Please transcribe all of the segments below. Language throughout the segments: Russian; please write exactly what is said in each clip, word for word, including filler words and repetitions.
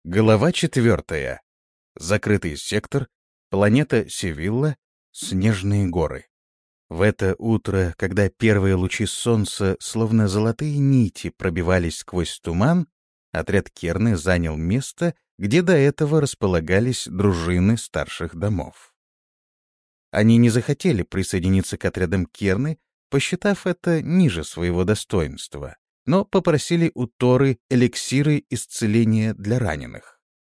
Глава четвертая. Закрытый сектор. Планета Севилла. Снежные горы. В это утро, когда первые лучи солнца, словно золотые нити, пробивались сквозь туман, отряд Керны занял место, где до этого располагались дружины старших домов. Они не захотели присоединиться к отрядам Керны, посчитав это ниже своего достоинства, но попросили у Торы эликсиры исцеления для раненых.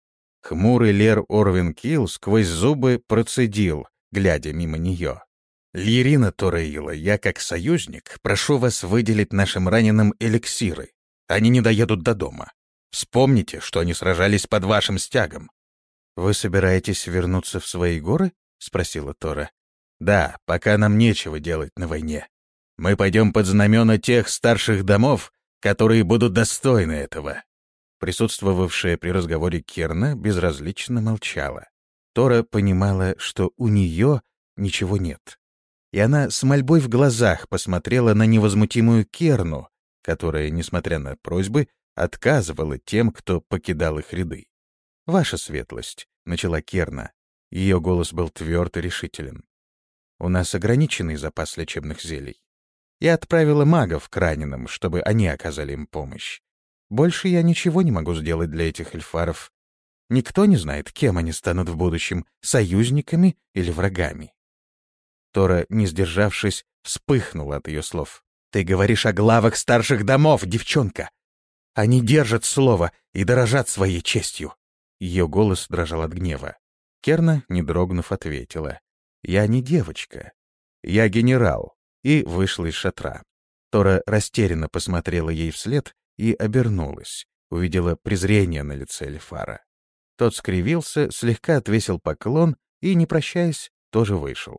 Хмурый Лер Орвин Килл сквозь зубы процедил, глядя мимо нее. «Льерина Тораила, я, как союзник, прошу вас выделить нашим раненым эликсиры. Они не доедут до дома. Вспомните, что они сражались под вашим стягом». «Вы собираетесь вернуться в свои горы?» — спросила Тора. «Да, пока нам нечего делать на войне. Мы пойдем под знамена тех старших домов, которые будут достойны этого». Присутствовавшая при разговоре Керна безразлично молчала. Тора понимала, что у нее ничего нет. И она с мольбой в глазах посмотрела на невозмутимую Керну, которая, несмотря на просьбы, отказывала тем, кто покидал их ряды. «Ваша светлость», — начала Керна. Ее голос был тверд и решителен. «У нас ограниченный запас лечебных зелий. Я отправила магов к раненым, чтобы они оказали им помощь. Больше я ничего не могу сделать для этих эльфаров. Никто не знает, кем они станут в будущем, союзниками или врагами». Тора, не сдержавшись, вспыхнула от ее слов. «Ты говоришь о главах старших домов, девчонка! Они держат слово и дорожат своей честью!» Ее голос дрожал от гнева. Керна, не дрогнув, ответила. «Я не девочка. Я генерал», и вышла из шатра. Тора растерянно посмотрела ей вслед и обернулась, увидела презрение на лице Эльфара. Тот скривился, слегка отвесил поклон и, не прощаясь, тоже вышел.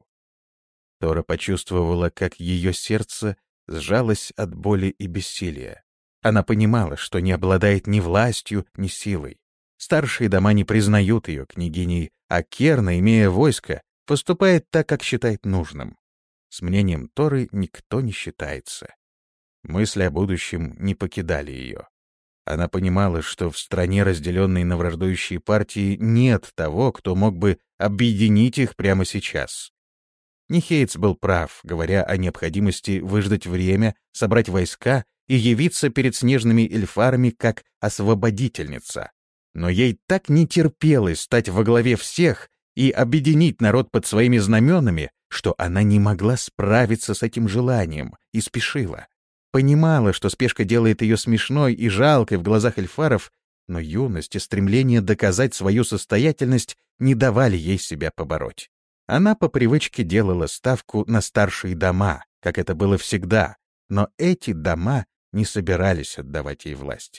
Тора почувствовала, как ее сердце сжалось от боли и бессилия. Она понимала, что не обладает ни властью, ни силой. Старшие дома не признают ее княгиней, а Керна, имея войско, поступает так, как считает нужным. С мнением Торы никто не считается. Мысли о будущем не покидали ее. Она понимала, что в стране, разделенной на враждующие партии, нет того, кто мог бы объединить их прямо сейчас. Нихейтс был прав, говоря о необходимости выждать время, собрать войска и явиться перед снежными эльфарами как освободительница. Но ей так не терпелось стать во главе всех и объединить народ под своими знаменами, что она не могла справиться с этим желанием и спешила. Понимала, что спешка делает ее смешной и жалкой в глазах эльфаров, но юность и стремление доказать свою состоятельность не давали ей себя побороть. Она по привычке делала ставку на старшие дома, как это было всегда, но эти дома не собирались отдавать ей власть.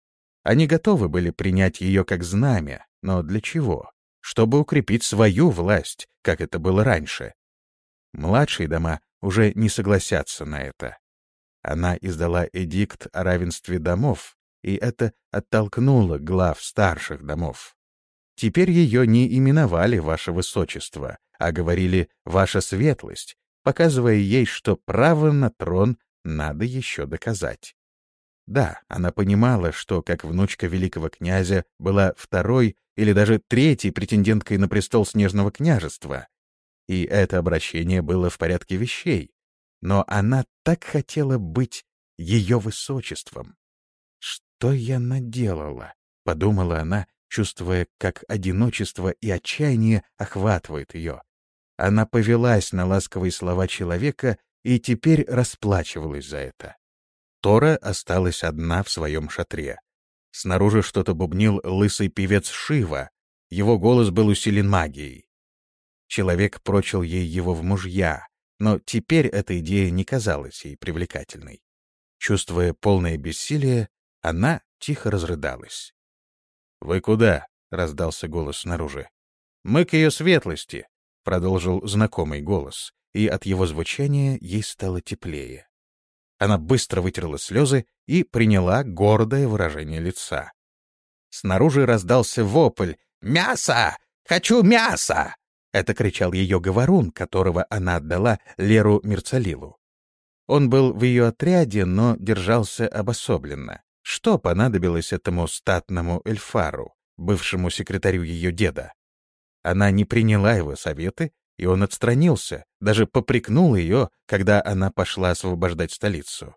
Они готовы были принять ее как знамя, но для чего? Чтобы укрепить свою власть, как это было раньше. Младшие дома уже не согласятся на это. Она издала эдикт о равенстве домов, и это оттолкнуло глав старших домов. Теперь ее не именовали «Ваше Высочество», а говорили «Ваша Светлость», показывая ей, что право на трон надо еще доказать. Да, она понимала, что, как внучка великого князя, была второй или даже третьей претенденткой на престол Снежного княжества, и это обращение было в порядке вещей, но она так хотела быть ее высочеством. «Что я наделала?» — подумала она, чувствуя, как одиночество и отчаяние охватывает ее. Она повелась на ласковые слова человека и теперь расплачивалась за это. Тора осталась одна в своем шатре. Снаружи что-то бубнил лысый певец Шива, его голос был усилен магией. Человек прочил ей его в мужья, но теперь эта идея не казалась ей привлекательной. Чувствуя полное бессилие, она тихо разрыдалась. «Вы куда?» — раздался голос снаружи. «Мы к ее светлости», — продолжил знакомый голос, и от его звучания ей стало теплее. Она быстро вытерла слезы и приняла гордое выражение лица. Снаружи раздался вопль «Мясо! Хочу мясо!» Это кричал ее говорун, которого она отдала Леру Мерцалилу. Он был в ее отряде, но держался обособленно. Что понадобилось этому статному эльфару? бывшему секретарю ее деда. Она не приняла его советы, и он отстранился, даже попрекнул ее, когда она пошла освобождать столицу.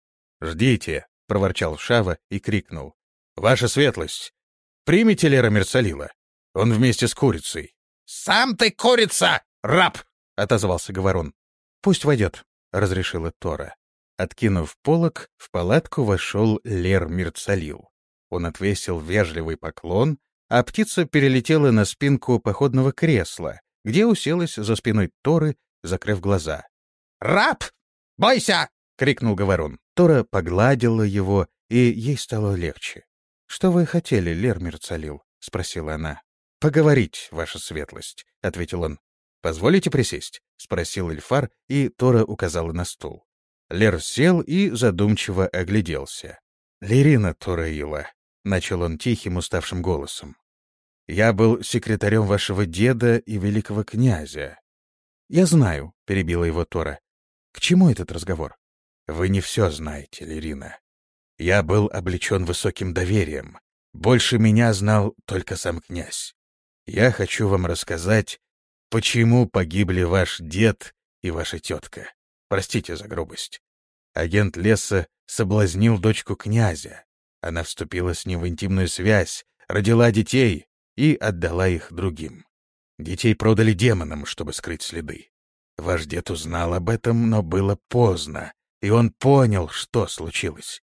«Ждите!» — проворчал Шава и крикнул. «Ваша светлость! Примите Лера Мерцалила! Он вместе с курицей!» «Сам ты курица, раб!» — отозвался Говорун. «Пусть войдет», — разрешила Тора. Откинув полог, в палатку вошел Лер Мерцалил. Он отвесил вежливый поклон, а птица перелетела на спинку походного кресла, где уселась за спиной Торы, закрыв глаза. «Раб! Бойся!» — крикнул Говорун. Тора погладила его, и ей стало легче. «Что вы хотели, Лер Мерцалил?» — спросила она. «Поговорить, ваша светлость», — ответил он. «Позволите присесть?» — спросил Ильфар, и Тора указала на стул. Лер сел и задумчиво огляделся. «Лерина Тораила», — начал он тихим, уставшим голосом. «Я был секретарем вашего деда и великого князя». «Я знаю», — перебила его Тора. «К чему этот разговор?» «Вы не все знаете, Лерина. Я был облечен высоким доверием. Больше меня знал только сам князь. Я хочу вам рассказать, почему погибли ваш дед и ваша тетка. Простите за грубость. Агент леса соблазнил дочку князя. Она вступила с ним в интимную связь, родила детей и отдала их другим. Детей продали демонам, чтобы скрыть следы. Ваш дед узнал об этом, но было поздно, и он понял, что случилось.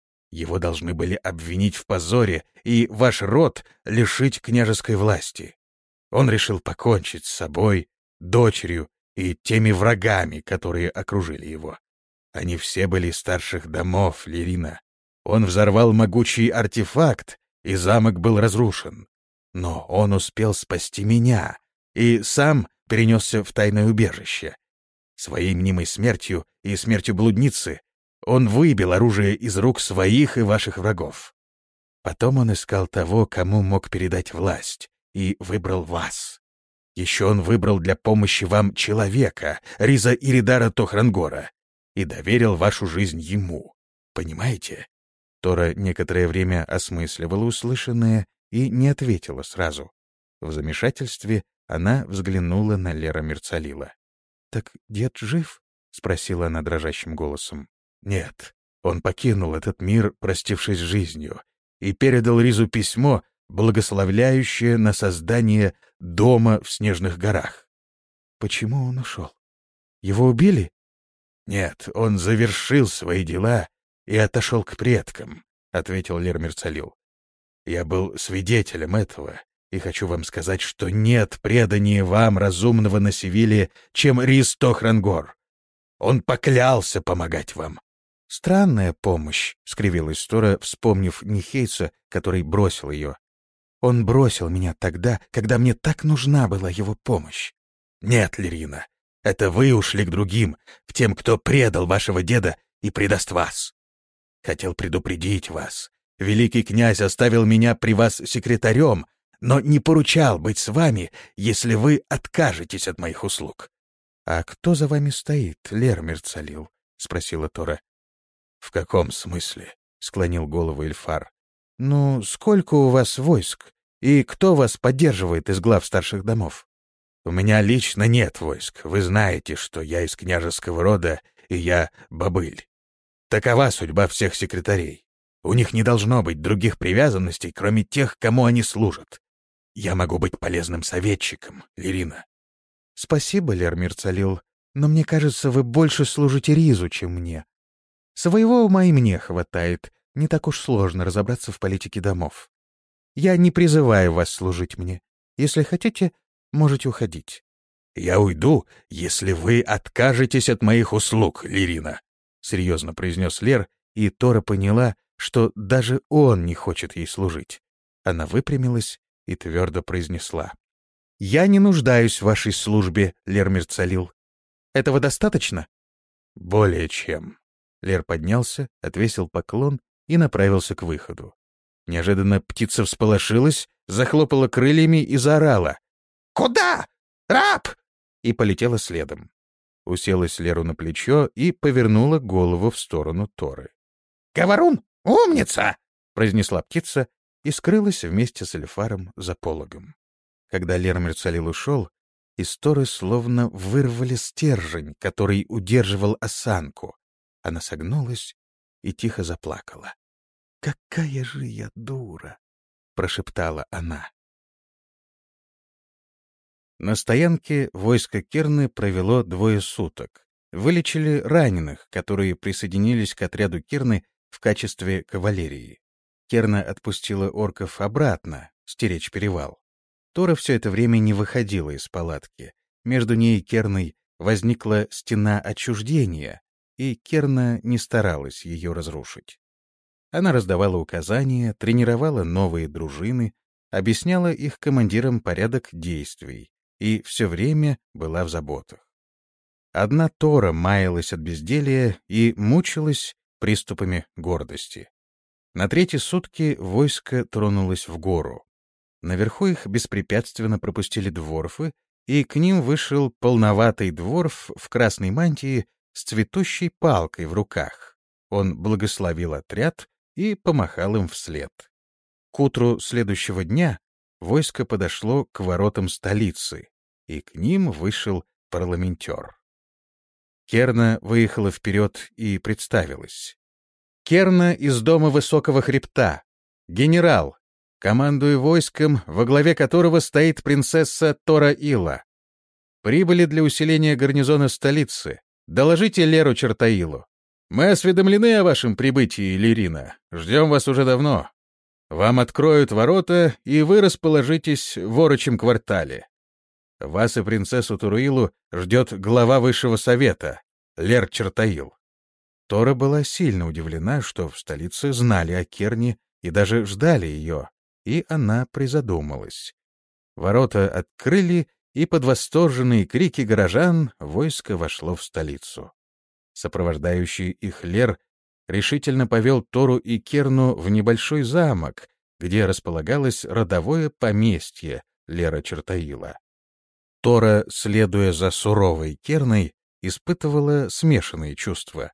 Его должны были обвинить в позоре и ваш род лишить княжеской власти. Он решил покончить с собой, дочерью и теми врагами, которые окружили его. Они все были из старших домов, Лерина. Он взорвал могучий артефакт, и замок был разрушен. Но он успел спасти меня и сам перенесся в тайное убежище. Своей мнимой смертью и смертью блудницы он выбил оружие из рук своих и ваших врагов. Потом он искал того, кому мог передать власть, и выбрал вас. Еще он выбрал для помощи вам человека, Риза Иридара Тохрангора, и доверил вашу жизнь ему. Понимаете? Тора некоторое время осмысливала услышанное и не ответила сразу. В замешательстве она взглянула на Лера Мерцалила. «Так дед жив?» — спросила она дрожащим голосом. «Нет, он покинул этот мир, простившись с жизнью, и передал Ризу письмо, благословляющее на создание дома в Снежных горах». «Почему он ушел? Его убили?» «Нет, он завершил свои дела и отошел к предкам», — ответил Лер Мерцалил. «Я был свидетелем этого, и хочу вам сказать, что нет преданнее вам разумного на Севиле, чем Риз Тохрангор. Он поклялся помогать вам». «Странная помощь», — скривилась Тора, вспомнив Нихейца, который бросил ее. «Он бросил меня тогда, когда мне так нужна была его помощь». «Нет, Лерина, это вы ушли к другим, к тем, кто предал вашего деда и предаст вас. Хотел предупредить вас. Великий князь оставил меня при вас секретарем, но не поручал быть с вами, если вы откажетесь от моих услуг». «А кто за вами стоит, Лер Мерцалил?» — спросила Тора. «В каком смысле?» — склонил голову Ильфар. «Ну, сколько у вас войск? И кто вас поддерживает из глав старших домов?» «У меня лично нет войск. Вы знаете, что я из княжеского рода, и я бобыль. Такова судьба всех секретарей. У них не должно быть других привязанностей, кроме тех, кому они служат. Я могу быть полезным советчиком, Лерина». «Спасибо, Лер Мерцалил, но мне кажется, вы больше служите Ризу, чем мне. Своего ума и мне хватает, не так уж сложно разобраться в политике домов. Я не призываю вас служить мне. Если хотите, можете уходить». «Я уйду, если вы откажетесь от моих услуг, Лерина», — серьезно произнес Лер, и Тора поняла, что даже он не хочет ей служить. Она выпрямилась и твердо произнесла: «Я не нуждаюсь в вашей службе, Лер Мерцалил. Этого достаточно?» «Более чем». Лер поднялся, отвесил поклон и направился к выходу. Неожиданно птица всполошилась, захлопала крыльями и заорала: «Куда? Раб!» и полетела следом. Уселась Леру на плечо и повернула голову в сторону Торы. «Говорун, умница!» — произнесла птица и скрылась вместе с Эльфаром за пологом. Когда Лер Мерцалил ушел, из Торы словно вырвали стержень, который удерживал осанку. Она согнулась и тихо заплакала. «Какая же я дура!» — прошептала она. На стоянке войско Керны провело двое суток. Вылечили раненых, которые присоединились к отряду Керны в качестве кавалерии. Керна отпустила орков обратно, стеречь перевал. Тора все это время не выходила из палатки. Между ней и Керной возникла стена отчуждения, и Керна не старалась ее разрушить. Она раздавала указания, тренировала новые дружины, объясняла их командирам порядок действий и все время была в заботах. Одна Тора маялась от безделья и мучилась приступами гордости. На третьи сутки войско тронулось в гору. Наверху их беспрепятственно пропустили дворфы, и к ним вышел полноватый дворф в красной мантии с цветущей палкой в руках. Он благословил отряд и помахал им вслед. К утру следующего дня войско подошло к воротам столицы, и к ним вышел парламентер. Керна выехала вперед и представилась. «Керна из дома Высокого Хребта, генерал, командую войском, во главе которого стоит принцесса Тора Ила. Прибыли для усиления гарнизона столицы. Доложите Леру Чертаилу. Мы осведомлены о вашем прибытии, Лирина. Ждем вас уже давно. Вам откроют ворота, и вы расположитесь в Орочем квартале. Вас и принцессу Туруилу ждет глава Высшего Совета, Лер Чертаил». Тора была сильно удивлена, что в столице знали о Керне и даже ждали ее, и она призадумалась. Ворота открыли, и под восторженные крики горожан войско вошло в столицу. Сопровождающий их Лер решительно повел Тору и Керну в небольшой замок, где располагалось родовое поместье Лера Чертаила. Тора, следуя за суровой Керной, испытывала смешанные чувства.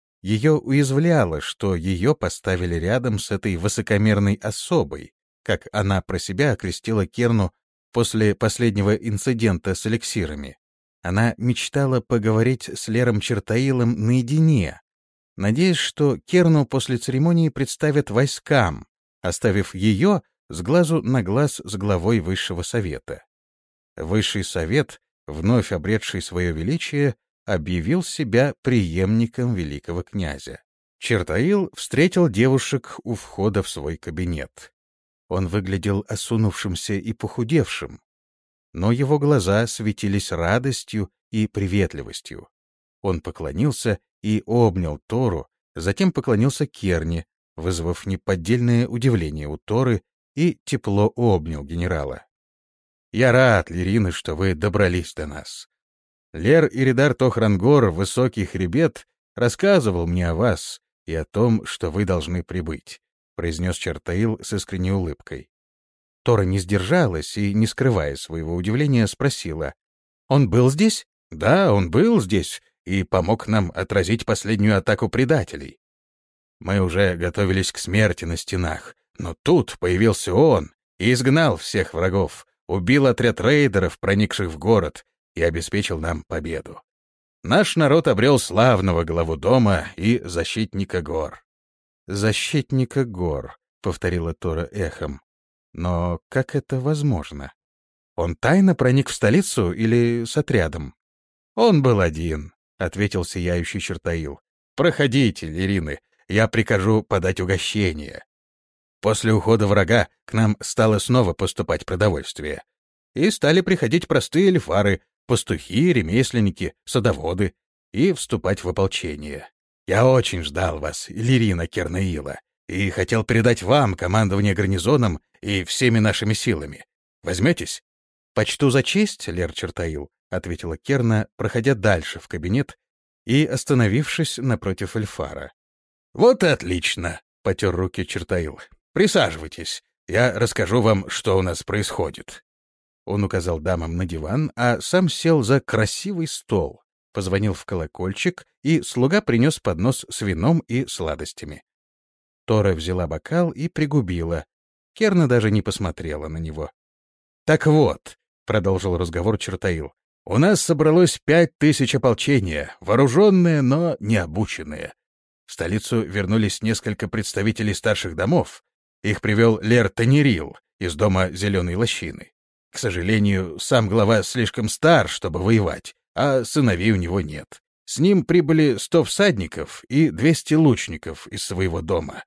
Ее уязвляло, что ее поставили рядом с этой высокомерной особой, как она про себя окрестила Керну после последнего инцидента с эликсирами. Она мечтала поговорить с Лером Чертаилом наедине, надеясь, что Керну после церемонии представят войскам, оставив ее с глазу на глаз с главой Высшего Совета. Высший Совет, вновь обретший свое величие, объявил себя преемником великого князя. Чертаил встретил девушек у входа в свой кабинет. Он выглядел осунувшимся и похудевшим, но его глаза светились радостью и приветливостью. Он поклонился и обнял Тору, затем поклонился Керне, вызвав неподдельное удивление у Торы, и тепло обнял генерала. «Я рад, Лирина, что вы добрались до нас. Лер Иридар Тохрангор, Высокий Хребет, рассказывал мне о вас и о том, что вы должны прибыть», — произнес Чертаил с искренней улыбкой. Тора не сдержалась и, не скрывая своего удивления, спросила: «Он был здесь?» «Да, он был здесь и помог нам отразить последнюю атаку предателей. Мы уже готовились к смерти на стенах, но тут появился он и изгнал всех врагов, убил отряд рейдеров, проникших в город, и обеспечил нам победу. Наш народ обрел славного главу дома и защитника гор». «Защитника гор», — повторила Тора эхом. «Но как это возможно? Он тайно проник в столицу или с отрядом?» «Он был один», — ответил сияющий Чертаил. «Проходите, Лирины, я прикажу подать угощение». После ухода врага к нам стало снова поступать продовольствие. И стали приходить простые эльфары, пастухи, ремесленники, садоводы, и вступать в ополчение. Я очень ждал вас, Лирина Кернаила, и хотел передать вам командование гарнизоном и всеми нашими силами. Возьметесь? «Почту за честь, Лер Чертаил», — ответила Керна, проходя дальше в кабинет и остановившись напротив эльфара. «Вот и отлично», — потер руки Чертаил. «Присаживайтесь, я расскажу вам, что у нас происходит». Он указал дамам на диван, а сам сел за красивый стол, позвонил в колокольчик, и слуга принес поднос с вином и сладостями. Тора взяла бокал и пригубила. Керна даже не посмотрела на него. «Так вот», — продолжил разговор Чертаил, — «у нас собралось пять тысяч ополчения, вооруженные, но не обученные. В столицу вернулись несколько представителей старших домов. Их привел Лер Танерил из дома Зеленой Лощины. К сожалению, сам глава слишком стар, чтобы воевать, а сыновей у него нет. С ним прибыли сто всадников и двести лучников из своего дома».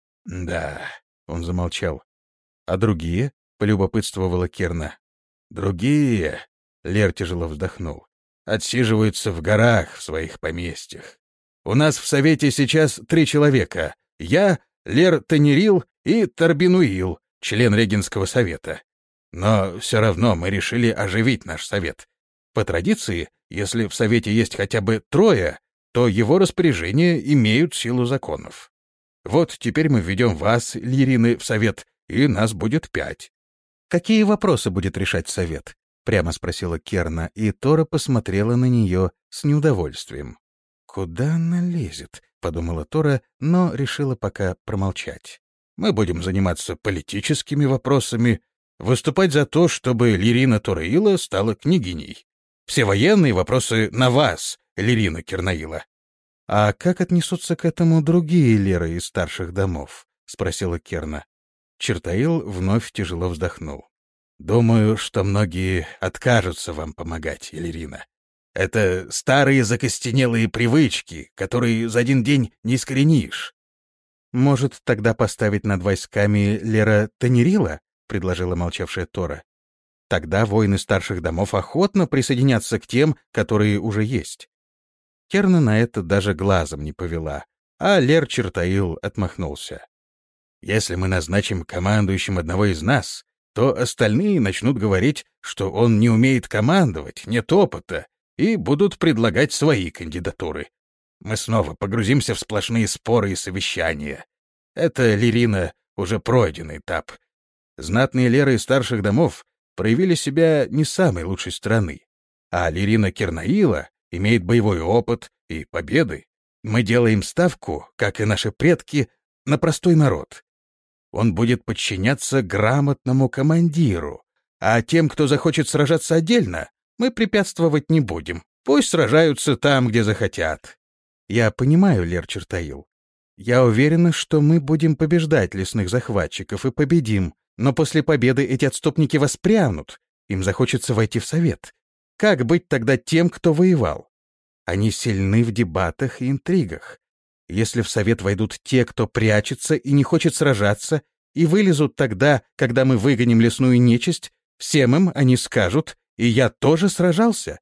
«Да», — он замолчал. «А другие?» — полюбопытствовала Керна. «Другие», — Лер тяжело вздохнул, — «отсиживаются в горах в своих поместьях. У нас в совете сейчас три человека. Я, Лер Танерил и Тарбинуил, член Регенского совета. Но все равно мы решили оживить наш совет. По традиции, если в совете есть хотя бы трое, то его распоряжения имеют силу законов. Вот теперь мы введем вас, Лирины, в совет, и нас будет пять». «Какие вопросы будет решать совет?» — прямо спросила Керна, и Тора посмотрела на нее с неудовольствием. «Куда она лезет?» — подумала Тора, но решила пока промолчать. «Мы будем заниматься политическими вопросами, выступать за то, чтобы Лирина Тораила стала княгиней. Все военные вопросы на вас, Лирина Кернаила». «А как отнесутся к этому другие леры из старших домов?» — спросила Керна. Чертаил вновь тяжело вздохнул. «Думаю, что многие откажутся вам помогать, Лирина. Это старые закостенелые привычки, которые за один день не искоренишь». «Может, тогда поставить над войсками Лера Танерила?» — предложила молчавшая Тора. «Тогда воины старших домов охотно присоединятся к тем, которые уже есть». Керна на это даже глазом не повела, а Лер Чертаил отмахнулся. «Если мы назначим командующим одного из нас, то остальные начнут говорить, что он не умеет командовать, нет опыта, и будут предлагать свои кандидатуры. Мы снова погрузимся в сплошные споры и совещания. Это, Лирина, уже пройденный этап. Знатные леры старших домов проявили себя не с самой лучшей стороны, а Лирина Кернаила имеет боевой опыт и победы. Мы делаем ставку, как и наши предки, на простой народ. Он будет подчиняться грамотному командиру, а тем, кто захочет сражаться отдельно, мы препятствовать не будем. Пусть сражаются там, где захотят». «Я понимаю, Лер Чертаил. Я уверена, что мы будем побеждать лесных захватчиков и победим, но после победы эти отступники воспрянут, им захочется войти в совет. Как быть тогда тем, кто воевал? Они сильны в дебатах и интригах. Если в совет войдут те, кто прячется и не хочет сражаться, и вылезут тогда, когда мы выгоним лесную нечисть, всем им они скажут: «И я тоже сражался».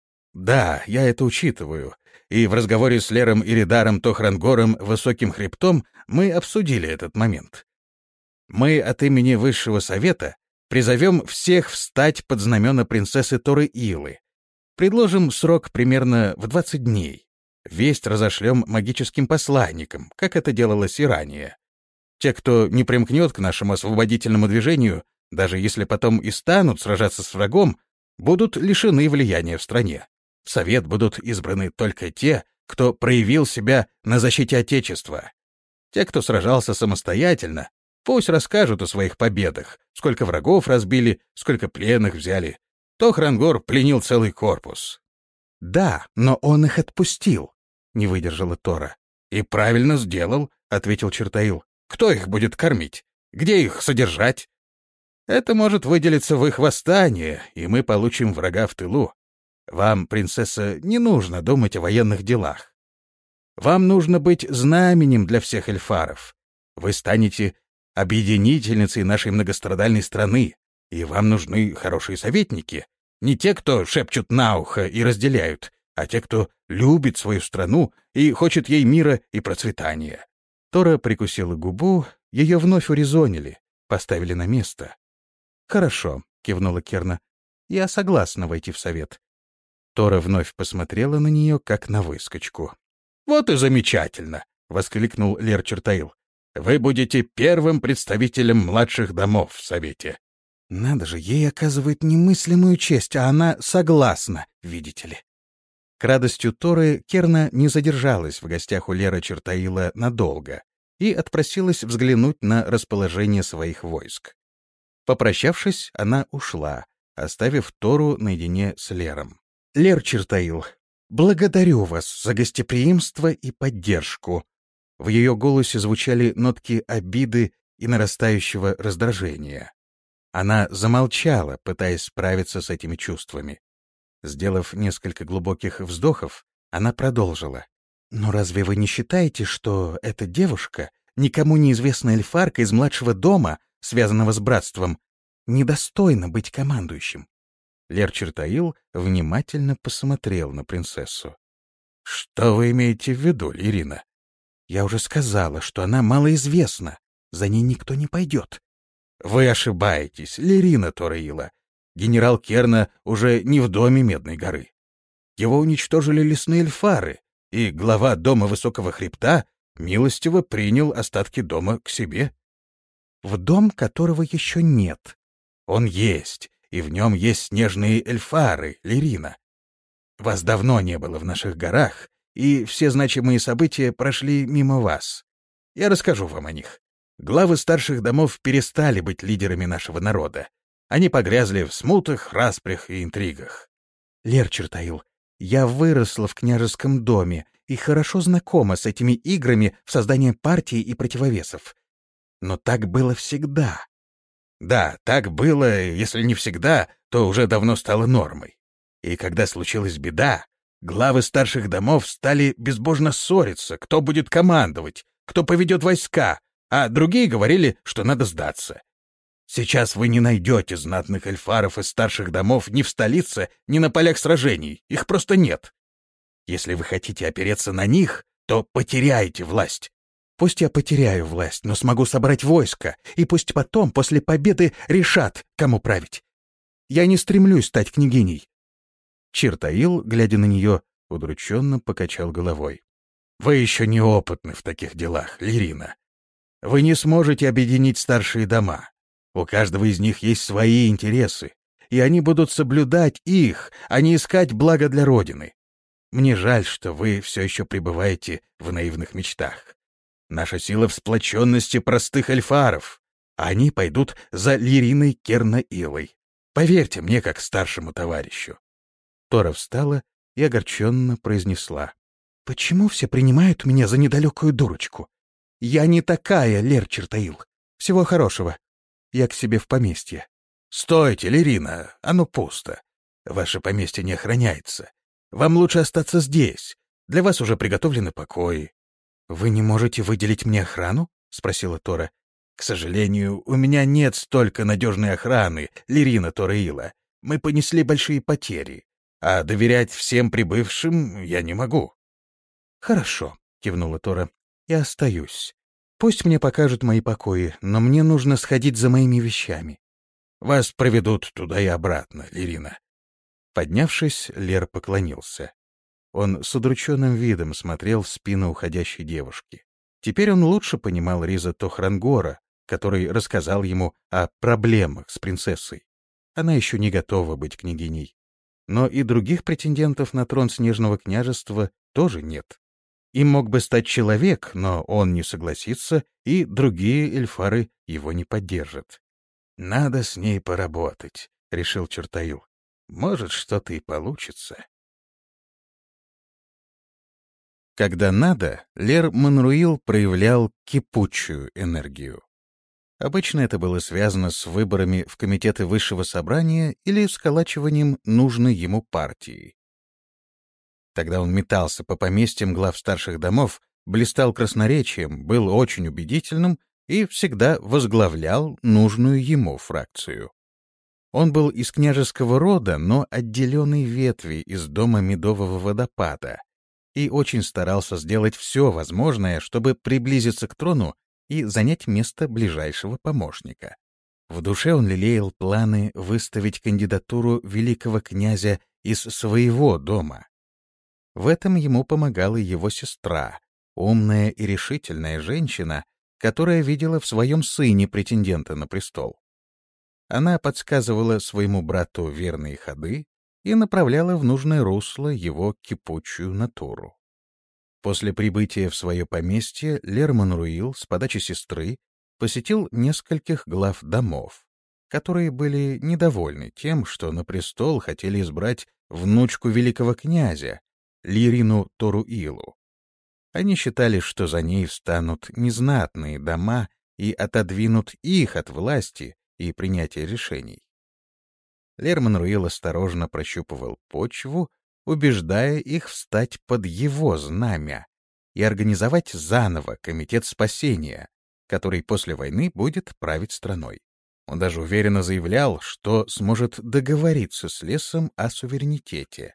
«Да, я это учитываю, и в разговоре с Лером Иридаром Тохрангором Высоким Хребтом мы обсудили этот момент. Мы от имени Высшего Совета призовем всех встать под знамена принцессы Торы Илы. Предложим срок примерно в двадцать дней. Весть разошлем магическим посланникам, как это делалось и ранее. Те, кто не примкнет к нашему освободительному движению, даже если потом и станут сражаться с врагом, будут лишены влияния в стране. В совет будут избраны только те, кто проявил себя на защите Отечества. Те, кто сражался самостоятельно, пусть расскажут о своих победах, сколько врагов разбили, сколько пленных взяли. Тохрангор пленил целый корпус. «Да, но он их отпустил», — не выдержала Тора. «И правильно сделал», — ответил Чертаил. «Кто их будет кормить? Где их содержать? Это может выделиться в их восстание, и мы получим врага в тылу. Вам, принцесса, не нужно думать о военных делах. Вам нужно быть знаменем для всех эльфаров. Вы станете объединительницей нашей многострадальной страны, и вам нужны хорошие советники. Не те, кто шепчут на ухо и разделяют, а те, кто любит свою страну и хочет ей мира и процветания». Тора прикусила губу, ее вновь урезонили, поставили на место. «Хорошо», — кивнула Керна, — «я согласна войти в совет». Тора вновь посмотрела на нее, как на выскочку. «Вот и замечательно!» — воскликнул Лер Чертаил. «Вы будете первым представителем младших домов в совете». Надо же, ей оказывает немыслимую честь, а она согласна, видите ли. К радостью Торы Керна не задержалась в гостях у Лера Чертаила надолго. и отпросилась взглянуть на расположение своих войск. Попрощавшись, она ушла, оставив Тору наедине с Лером. «Лер Чертаил, благодарю вас за гостеприимство и поддержку». В ее голосе звучали нотки обиды и нарастающего раздражения. Она замолчала, пытаясь справиться с этими чувствами. Сделав несколько глубоких вздохов, она продолжила. «Но разве вы не считаете, что эта девушка, никому неизвестная эльфарка из младшего дома, связанного с братством, недостойна быть командующим?» Лер Чертаил внимательно посмотрел на принцессу. «Что вы имеете в виду, Ирина?» «Я уже сказала, что она малоизвестна. За ней никто не пойдет». «Вы ошибаетесь, Лерина Тораила. Генерал Керна уже не в доме Медной горы. Его уничтожили лесные эльфары, и глава дома Высокого Хребта милостиво принял остатки дома к себе». «В дом, которого еще нет». «Он есть, и в нем есть снежные эльфары, Лерина. Вас давно не было в наших горах, и все значимые события прошли мимо вас. Я расскажу вам о них. Главы старших домов перестали быть лидерами нашего народа. Они погрязли в смутах, распрях и интригах». «Лер Чертаил, я выросла в княжеском доме и хорошо знакома с этими играми в создании партий и противовесов. Но так было всегда». «Да, так было, если не всегда, то уже давно стало нормой. И когда случилась беда, главы старших домов стали безбожно ссориться, кто будет командовать, кто поведет войска, а другие говорили, что надо сдаться. Сейчас вы не найдете знатных эльфаров из старших домов ни в столице, ни на полях сражений, их просто нет. Если вы хотите опереться на них, то потеряете власть». «Пусть я потеряю власть, но смогу собрать войско, и пусть потом, после победы, решат, кому править. Я не стремлюсь стать княгиней». Чертаил, глядя на нее, удрученно покачал головой. «Вы еще неопытны в таких делах, Лерина. Вы не сможете объединить старшие дома. У каждого из них есть свои интересы, и они будут соблюдать их, а не искать блага для Родины. Мне жаль, что вы все еще пребываете в наивных мечтах. Наша сила в сплоченности простых эльфаров, а они пойдут за Лериной Керна-Илой. Поверьте мне, как старшему товарищу». Тора встала и огорченно произнесла. «Почему все принимают меня за недалекую дурочку? Я не такая, Лер Чертаил. Всего хорошего. Я к себе в поместье». «Стойте, Лерина, оно пусто. Ваше поместье не охраняется. Вам лучше остаться здесь. Для вас уже приготовлены покои». «Вы не можете выделить мне охрану?» — спросила Тора. «К сожалению, у меня нет столько надежной охраны, Лерина Тораила. Мы понесли большие потери, а доверять всем прибывшим я не могу». «Хорошо», — кивнула Тора. «Я остаюсь. Пусть мне покажут мои покои, но мне нужно сходить за моими вещами». «Вас проведут туда и обратно, Лерина». Поднявшись, Лер поклонился. Он с удрученным видом смотрел в спину уходящей девушки. Теперь он лучше понимал Риза Тохрангора, который рассказал ему о проблемах с принцессой. Она еще не готова быть княгиней. Но и других претендентов на трон Снежного княжества тоже нет. Им мог бы стать человек, но он не согласится, и другие эльфары его не поддержат. «Надо с ней поработать», — решил Чертаил. «Может, что-то и получится». Когда надо, Лер Манруил проявлял кипучую энергию. Обычно это было связано с выборами в комитеты высшего собрания или сколачиванием нужной ему партии. Тогда он метался по поместьям глав старших домов, блистал красноречием, был очень убедительным и всегда возглавлял нужную ему фракцию. Он был из княжеского рода, но отделенной ветви из дома Медового водопада, и очень старался сделать все возможное, чтобы приблизиться к трону и занять место ближайшего помощника. В душе он лелеял планы выставить кандидатуру великого князя из своего дома. В этом ему помогала его сестра, умная и решительная женщина, которая видела в своем сыне претендента на престол. Она подсказывала своему брату верные ходы и направляла в нужное русло его кипучую натуру. После прибытия в свое поместье Лер-Манруил с подачи сестры посетил нескольких глав домов, которые были недовольны тем, что на престол хотели избрать внучку великого князя, Лирину Торуилу. Они считали, что за ней встанут незнатные дома и отодвинут их от власти и принятия решений. Лер-Манруил осторожно прощупывал почву, убеждая их встать под его знамя и организовать заново комитет спасения, который после войны будет править страной. Он даже уверенно заявлял, что сможет договориться с лесом о суверенитете.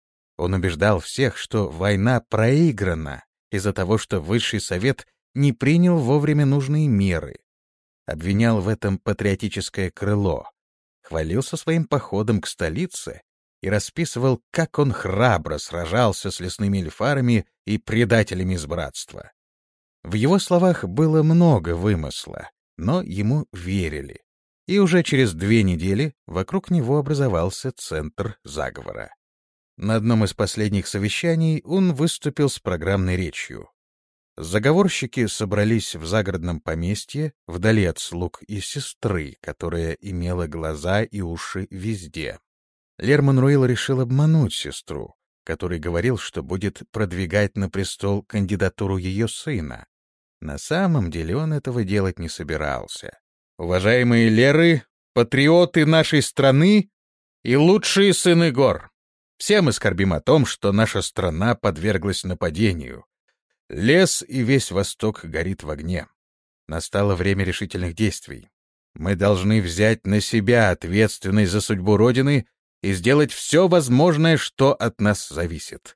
Он убеждал всех, что война проиграна из-за того, что Высший Совет не принял вовремя нужные меры, обвинял в этом патриотическое крыло, хвалился своим походом к столице и расписывал, как он храбро сражался с лесными эльфарами и предателями из братства. В его словах было много вымысла, но ему верили. И уже через две недели вокруг него образовался центр заговора. На одном из последних совещаний он выступил с программной речью. Заговорщики собрались в загородном поместье, вдали от слуг и сестры, которая имела глаза и уши везде. Лер-Манруил решил обмануть сестру, который говорил, что будет продвигать на престол кандидатуру ее сына. На самом деле он этого делать не собирался. «Уважаемые Леры, патриоты нашей страны и лучшие сыны гор, все мы скорбим о том, что наша страна подверглась нападению. Лес и весь Восток горит в огне. Настало время решительных действий. Мы должны взять на себя ответственность за судьбу Родины и сделать все возможное, что от нас зависит.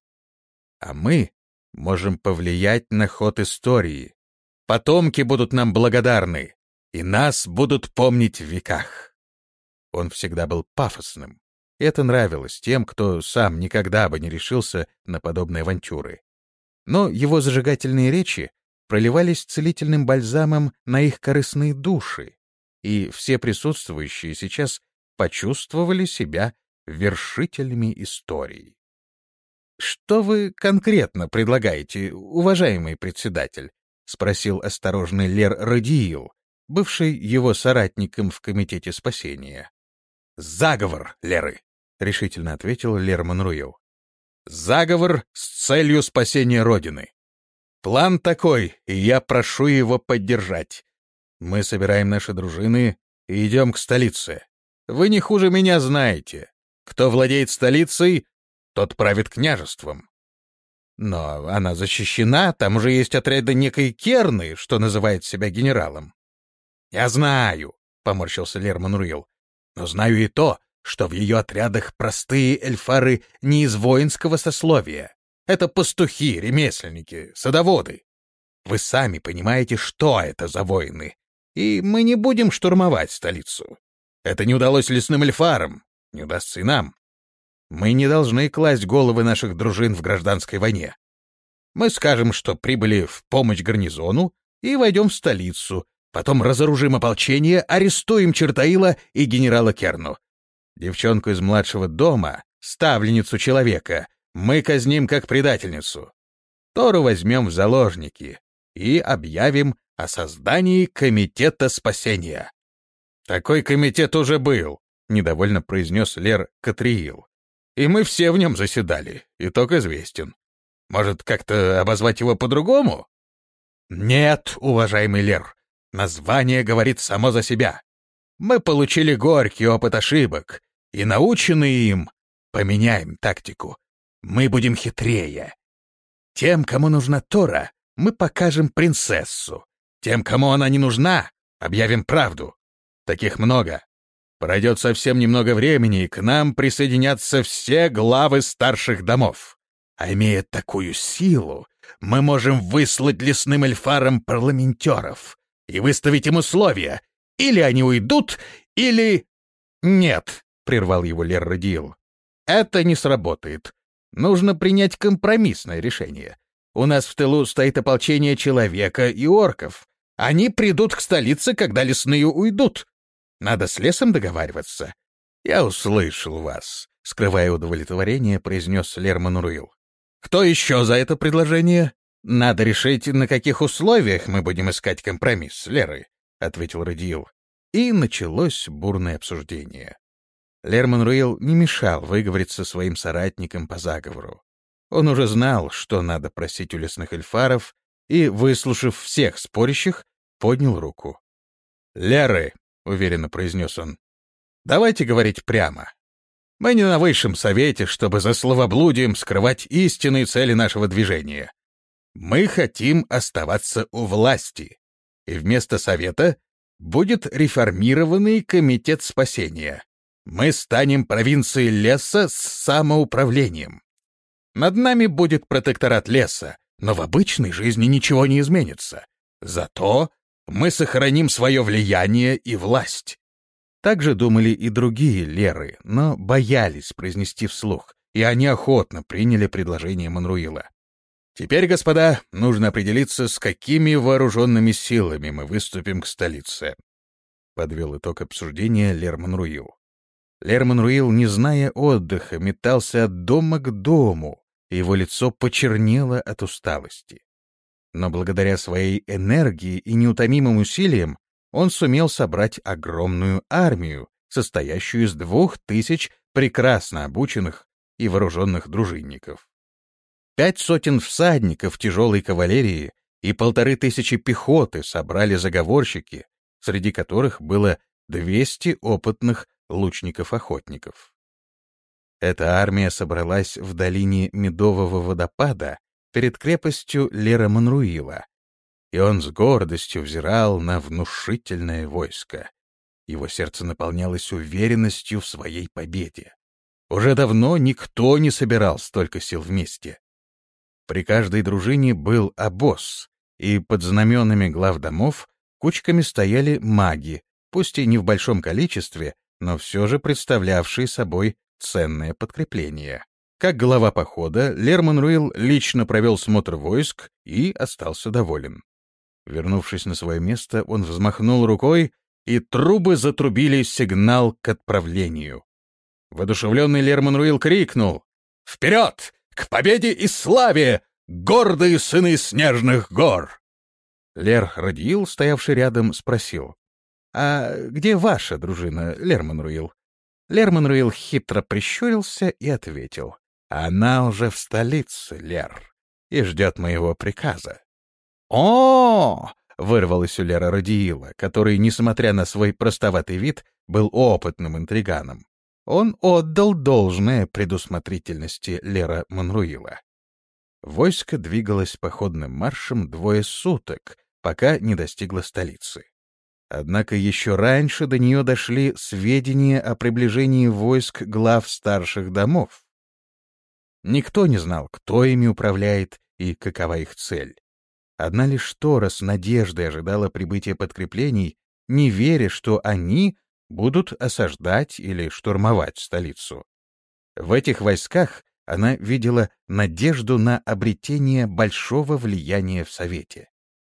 А мы можем повлиять на ход истории. Потомки будут нам благодарны, и нас будут помнить в веках». Он всегда был пафосным. Это нравилось тем, кто сам никогда бы не решился на подобные авантюры. Но его зажигательные речи проливались целительным бальзамом на их корыстные души, и все присутствующие сейчас почувствовали себя вершителями истории. «Что вы конкретно предлагаете, уважаемый председатель?» — спросил осторожный Лер-Радиил, бывший его соратником в комитете спасения. «Заговор, Леры!» — решительно ответил Лер-Манруил. «Заговор с целью спасения Родины. План такой, и я прошу его поддержать. Мы собираем наши дружины и идем к столице. Вы не хуже меня знаете. Кто владеет столицей, тот правит княжеством. Но она защищена, там уже есть отряды некой Керны, что называет себя генералом». «Я знаю», — поморщился Лер-Манруил, «но знаю и то, что в ее отрядах простые эльфары не из воинского сословия. Это пастухи, ремесленники, садоводы. Вы сами понимаете, что это за воины. И мы не будем штурмовать столицу. Это не удалось лесным эльфарам, не удастся и нам. Мы не должны класть головы наших дружин в гражданской войне. Мы скажем, что прибыли в помощь гарнизону и войдем в столицу, потом разоружим ополчение, арестуем Чертаила и генерала Керну. Девчонку из младшего дома, ставленницу человека, мы казним как предательницу. Тору возьмем в заложники и объявим о создании комитета спасения». «Такой комитет уже был», — недовольно произнес Лер Катриил. «И мы все в нем заседали, итог известен. Может, как-то обозвать его по-другому?» «Нет, уважаемый Лер, название говорит само за себя. Мы получили горький опыт ошибок, и, наученные им, поменяем тактику. Мы будем хитрее. Тем, кому нужна Тора, мы покажем принцессу. Тем, кому она не нужна, объявим правду. Таких много. Пройдет совсем немного времени, и к нам присоединятся все главы старших домов. А имея такую силу, мы можем выслать лесным эльфарам парламентеров и выставить им условия. Или они уйдут, или... «Нет», — прервал его Лер-Радиил, — «это не сработает. Нужно принять компромиссное решение. У нас в тылу стоит ополчение человека и орков. Они придут к столице, когда лесные уйдут. Надо с лесом договариваться». «Я услышал вас», — скрывая удовлетворение, произнес Лер-Манруил. Кто еще за это предложение? Надо решить, на каких условиях мы будем искать компромисс с Лерой, — ответил Радиил. И началось бурное обсуждение. Лер Манруил не мешал выговориться своим соратникам по заговору. Он уже знал, что надо просить у лесных эльфаров, и, выслушав всех спорящих, поднял руку. «Леры», — уверенно произнес он, — «давайте говорить прямо. Мы не на высшем совете, чтобы за словоблудием скрывать истинные цели нашего движения. Мы хотим оставаться у власти, и вместо совета будет реформированный комитет спасения. Мы станем провинцией леса с самоуправлением. Над нами будет протекторат леса, но в обычной жизни ничего не изменится. Зато мы сохраним свое влияние и власть». Так же думали и другие леры, но боялись произнести вслух, и они охотно приняли предложение Манруила. «Теперь, господа, нужно определиться, с какими вооруженными силами мы выступим к столице», — подвел итог обсуждения Лер Манруил. Лер Манруил, не зная отдыха, метался от дома к дому, и его лицо почернело от усталости. Но благодаря своей энергии и неутомимым усилиям он сумел собрать огромную армию, состоящую из двух тысяч прекрасно обученных и вооруженных дружинников. Пять сотен всадников тяжелой кавалерии и полторы тысячи пехоты собрали заговорщики, среди которых было двести опытных лучников-охотников. Эта армия собралась в долине Медового водопада перед крепостью Лера Манруила, и он с гордостью взирал на внушительное войско. Его сердце наполнялось уверенностью в своей победе. Уже давно никто не собирал столько сил вместе. При каждой дружине был обоз, и под знаменами глав домов кучками стояли маги, пусть и не в большом количестве, но все же представлявшие собой ценное подкрепление. Как глава похода, Лер Манруил лично провел смотр войск и остался доволен. Вернувшись на свое место, он взмахнул рукой, и трубы затрубили сигнал к отправлению. Воодушевленный Лер Манруил крикнул: «Вперед! К победе и славе! Гордые сыны снежных гор!» Лер Радиил, стоявший рядом, спросил: «А где ваша дружина, Лер Манруил?» Лер Манруил хитро прищурился и ответил: «Она уже в столице, Лер, и ждет моего приказа». «О!» — вырвалось у Лера Радиила, который, несмотря на свой простоватый вид, был опытным интриганом. Он отдал должное предусмотрительности Лера Манруила. Войско двигалось походным маршем двое суток, пока не достигло столицы. Однако еще раньше до нее дошли сведения о приближении войск глав старших домов. Никто не знал, кто ими управляет и какова их цель. Одна лишь Тора с надеждой ожидала прибытия подкреплений, не веря, что они будут осаждать или штурмовать столицу. В этих войсках она видела надежду на обретение большого влияния в Совете.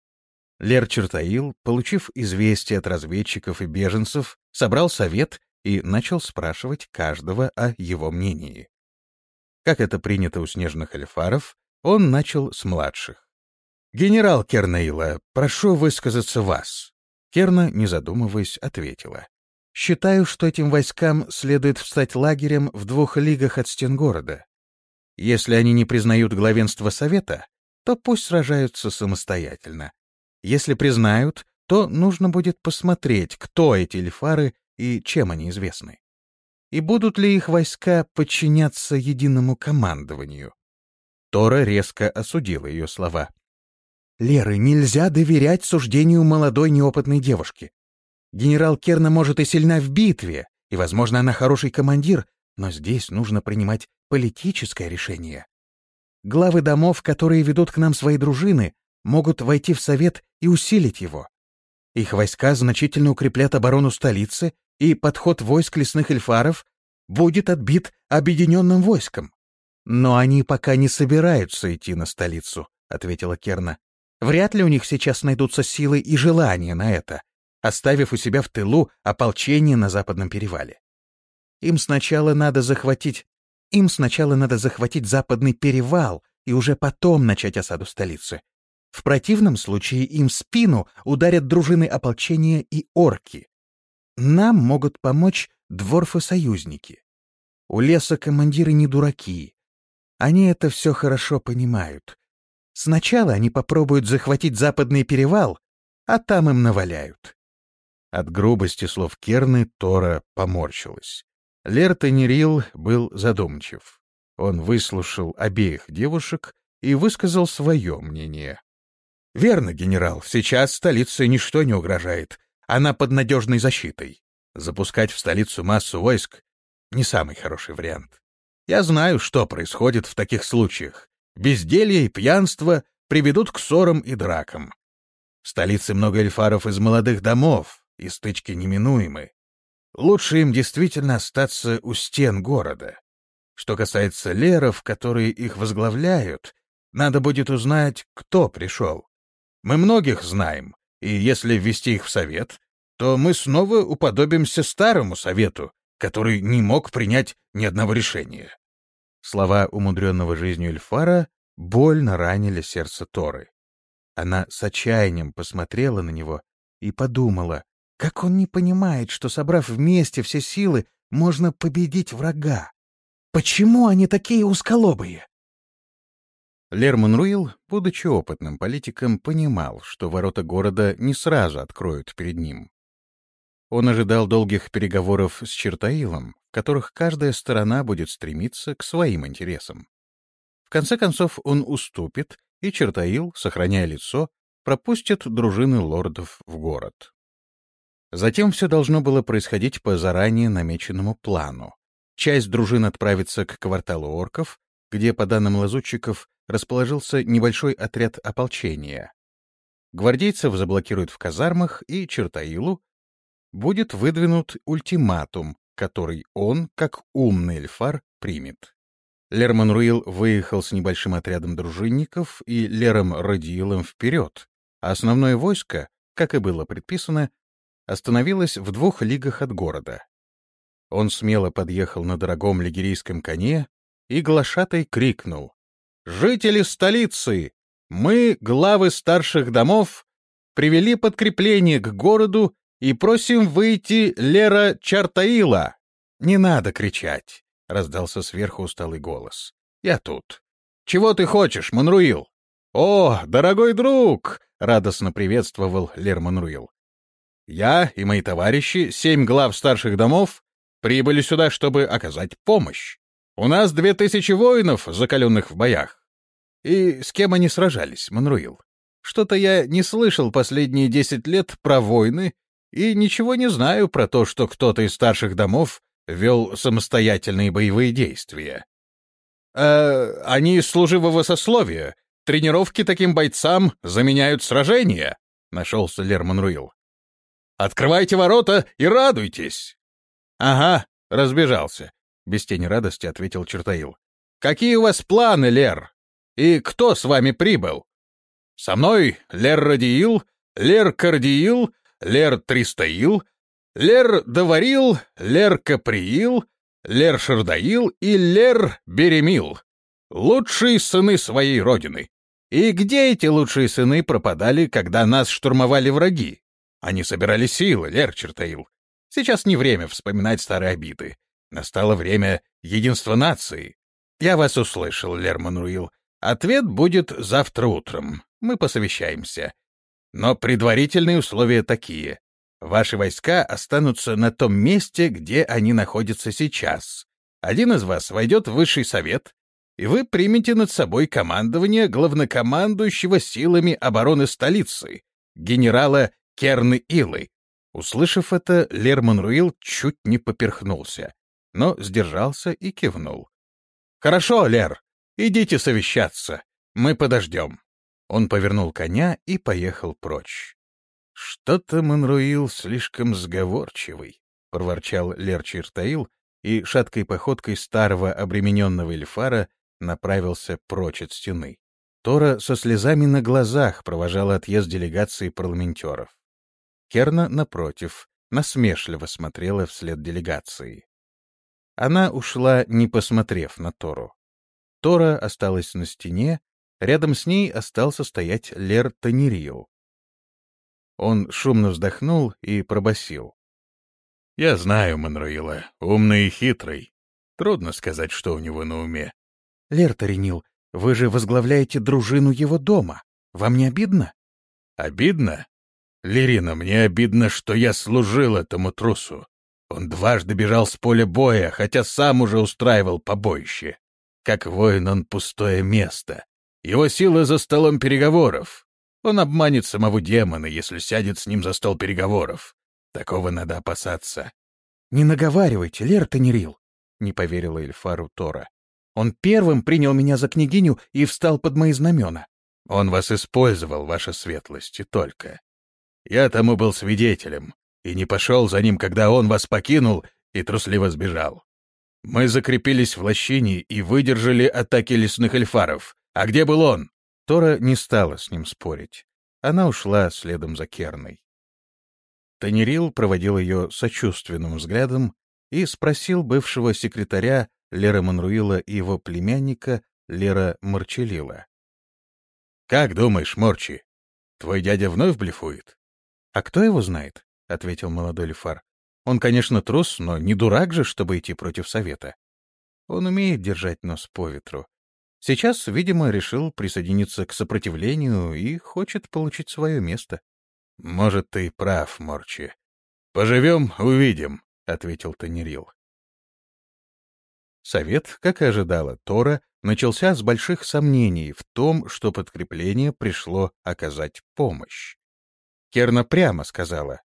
Лер Чертаил, получив известие от разведчиков и беженцев, собрал совет и начал спрашивать каждого о его мнении. Как это принято у снежных эльфаров, он начал с младших. «Генерал Кернаила, прошу высказаться вас». Керна, не задумываясь, ответила: «Считаю, что этим войскам следует встать лагерем в двух лигах от стен города. Если они не признают главенство Совета, то пусть сражаются самостоятельно. Если признают, то нужно будет посмотреть, кто эти эльфары и чем они известны. И будут ли их войска подчиняться единому командованию». Тора резко осудила ее слова. «Леры, нельзя доверять суждению молодой неопытной девушки. Генерал Керна может и сильна в битве, и, возможно, она хороший командир, но здесь нужно принимать политическое решение. Главы домов, которые ведут к нам свои дружины, могут войти в совет и усилить его. Их войска значительно укрепят оборону столицы, и подход войск лесных эльфаров будет отбит объединенным войском. Но они пока не собираются идти на столицу», — ответила Керна. «Вряд ли у них сейчас найдутся силы и желание на это, оставив у себя в тылу ополчение на Западном перевале. Им сначала надо захватить... Им сначала надо захватить Западный перевал и уже потом начать осаду столицы. В противном случае им в спину ударят дружины ополчения и орки. Нам могут помочь дворфы-союзники. У леса командиры не дураки. Они это все хорошо понимают. Сначала они попробуют захватить западный перевал, а там им наваляют. От грубости слов Керны Тора поморщилась. Лер Тенерил был задумчив. Он выслушал обеих девушек и высказал свое мнение. «Верно, генерал, сейчас столице ничто не угрожает. Она под надежной защитой. Запускать в столицу массу войск — не самый хороший вариант. Я знаю, что происходит в таких случаях. Безделье и пьянство приведут к ссорам и дракам. В столице много эльфаров из молодых домов, и стычки неминуемы. Лучше им действительно остаться у стен города. Что касается леров, которые их возглавляют, надо будет узнать, кто пришел. Мы многих знаем, и если ввести их в совет, то мы снова уподобимся старому совету, который не мог принять ни одного решения». Слова умудренного жизнью Эльфара больно ранили сердце Торы. Она с отчаянием посмотрела на него и подумала, как он не понимает, что, собрав вместе все силы, можно победить врага. Почему они такие узколобые? Лер Монруил, будучи опытным политиком, понимал, что ворота города не сразу откроют перед ним. Он ожидал долгих переговоров с Чертаилом, в которых каждая сторона будет стремиться к своим интересам. В конце концов он уступит, и Чертаил, сохраняя лицо, пропустит дружины лордов в город. Затем все должно было происходить по заранее намеченному плану. Часть дружин отправится к кварталу орков, где, по данным лазутчиков, расположился небольшой отряд ополчения. Гвардейцев заблокируют в казармах, и Чертаилу будет выдвинут ультиматум, который он, как умный эльфар, примет. Лер Монруил выехал с небольшим отрядом дружинников и Лером Радиилом вперед, а основное войско, как и было предписано, остановилось в двух лигах от города. Он смело подъехал на дорогом лигерийском коне, и глашатай крикнул: «Жители столицы! Мы, главы старших домов, привели подкрепление к городу и просим выйти Лера Чертаила!» «Не надо кричать!» — раздался сверху усталый голос. «Я тут». «Чего ты хочешь, Монруил?» «О, дорогой друг!» — радостно приветствовал Лер Монруил. «Я и мои товарищи, семь глав старших домов, прибыли сюда, чтобы оказать помощь. У нас две тысячи воинов, закаленных в боях. И с кем они сражались, Монруил? Что-то я не слышал последние десять лет про войны и ничего не знаю про то, что кто-то из старших домов вел самостоятельные боевые действия. Э, они из служивого сословия. Тренировки таким бойцам заменяют сражения», — нашелся Лер Монруил. «Открывайте ворота и радуйтесь!» «Ага, разбежался», — без тени радости ответил Чертаил. «Какие у вас планы, Лер? И кто с вами прибыл?» «Со мной Лер Радиил, Лер Кардиил, Лер Тристоил, Лер Даварил, Лер Каприил, Лер Шардаил и Лер Беремил. Лучшие сыны своей родины. И где эти лучшие сыны пропадали, когда нас штурмовали враги? Они собирали силы, Лер Чертаил. Сейчас не время вспоминать старые обиды. Настало время единства нации. Я вас услышал, Лер Монруил. Ответ будет завтра утром. Мы посовещаемся. Но предварительные условия такие. Ваши войска останутся на том месте, где они находятся сейчас. Один из вас войдет в высший совет, и вы примете над собой командование главнокомандующего силами обороны столицы, генерала Керны Илы. Услышав это, Лер Монруил чуть не поперхнулся, но сдержался и кивнул. «Хорошо, Лер, идите совещаться, мы подождем». Он повернул коня и поехал прочь. «Что-то Монруил слишком сговорчивый», — проворчал Лер Чертаил, и шаткой походкой старого обремененного эльфара направился прочь от стены. Тора со слезами на глазах провожала отъезд делегации парламентеров. Керна, напротив, насмешливо смотрела вслед делегации. Она ушла, не посмотрев на Тору. Тора осталась на стене, рядом с ней остался стоять Лер Танирил. Он шумно вздохнул и пробасил: «Я знаю Манруила, умный и хитрый. Трудно сказать, что у него на уме». «Лер Таринил, вы же возглавляете дружину его дома. Вам не обидно?» «Обидно? Лерина, мне обидно, что я служил этому трусу. Он дважды бежал с поля боя, хотя сам уже устраивал побоище. Как воин он пустое место. Его сила за столом переговоров. Он обманет самого демона, если сядет с ним за стол переговоров. Такого надо опасаться». «Не наговаривайте, Лер Танирил», — не поверила Эльфару Тора. «Он первым принял меня за княгиню и встал под мои знамена». «Он вас использовал, ваша светлость, и только. Я тому был свидетелем, и не пошел за ним, когда он вас покинул и трусливо сбежал. Мы закрепились в лощине и выдержали атаки лесных эльфаров. А где был он?» Тора не стала с ним спорить. Она ушла следом за Керной. Танирил проводил ее сочувственным взглядом и спросил бывшего секретаря Лера Манруила и его племянника Лера Марчелила: «Как думаешь, Морчи, твой дядя вновь блефует?» «А кто его знает?» — ответил молодой Эльфар. «Он, конечно, трус, но не дурак же, чтобы идти против совета. Он умеет держать нос по ветру. Сейчас, видимо, решил присоединиться к сопротивлению и хочет получить свое место». «Может, ты прав, Морчи. Поживем — увидим», — ответил Танирил. Совет, как и ожидала Тора, начался с больших сомнений в том, что подкрепление пришло оказать помощь. Керна прямо сказала: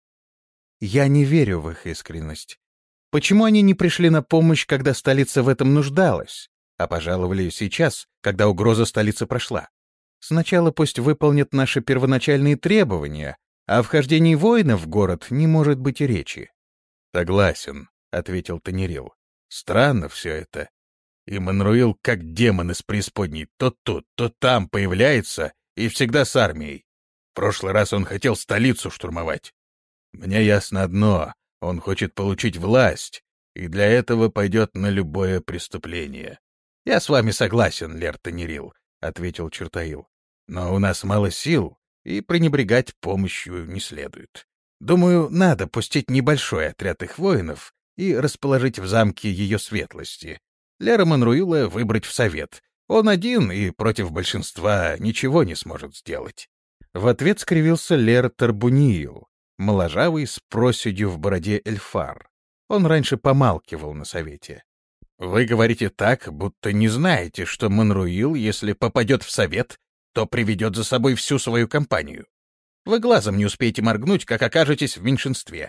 «Я не верю в их искренность. Почему они не пришли на помощь, когда столица в этом нуждалась, а пожаловали сейчас, когда угроза столицы прошла? Сначала пусть выполнят наши первоначальные требования, а о вхождении воинов в город не может быть и речи». «Согласен», — ответил Танирил. «Странно все это. И Манруил, как демон из преисподней, то тут, то там появляется, и всегда с армией. В прошлый раз он хотел столицу штурмовать. Мне ясно одно — он хочет получить власть, и для этого пойдет на любое преступление». «Я с вами согласен, Лер Танирил», — ответил Чертаил. «Но у нас мало сил, и пренебрегать помощью не следует. Думаю, надо пустить небольшой отряд их воинов и расположить в замке ее светлости. Лера Манруила выбрать в совет. Он один и против большинства ничего не сможет сделать». В ответ скривился Лер Тарбуниил, моложавый с проседью в бороде эльфар. Он раньше помалкивал на совете. «Вы говорите так, будто не знаете, что Манруил, если попадет в совет, то приведет за собой всю свою компанию. Вы глазом не успеете моргнуть, как окажетесь в меньшинстве.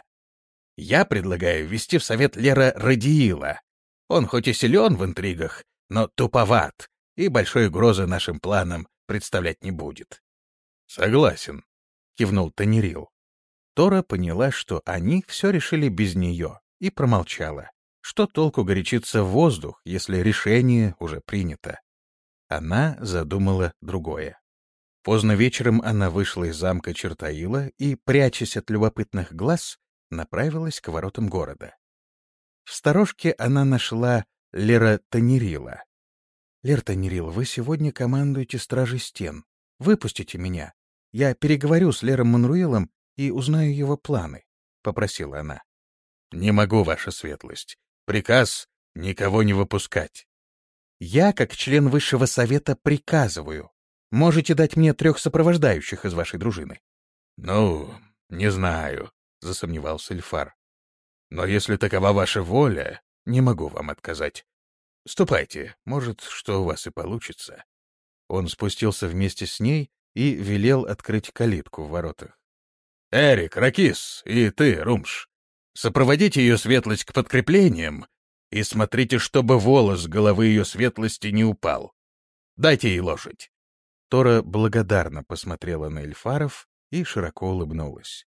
Я предлагаю ввести в совет Лера Радиила. Он хоть и силен в интригах, но туповат, и большой угрозы нашим планам представлять не будет». «Согласен», — кивнул Танирил. Тора поняла, что они все решили без нее, и промолчала. Что толку горячиться в воздух, если решение уже принято? Она задумала другое. Поздно вечером она вышла из замка Чертаила и, прячась от любопытных глаз, направилась к воротам города. В сторожке она нашла Лера Танирила. «Лер Танирил, вы сегодня командуете стражей стен. Выпустите меня. Я переговорю с Лером Манруилом и узнаю его планы», — попросила она. «Не могу, ваша светлость. Приказ — никого не выпускать». «Я, как член высшего совета, приказываю. Можете дать мне трех сопровождающих из вашей дружины?» «Ну, не знаю», — засомневался Эльфар. «Но если такова ваша воля, не могу вам отказать. Ступайте, может, что у вас и получится». Он спустился вместе с ней и велел открыть калитку в воротах. «Эрик, Ракис и ты, Румш, сопроводите ее светлость к подкреплениям и смотрите, чтобы волос с головы ее светлости не упал. Дайте ей лошадь». Тора благодарно посмотрела на эльфаров и широко улыбнулась.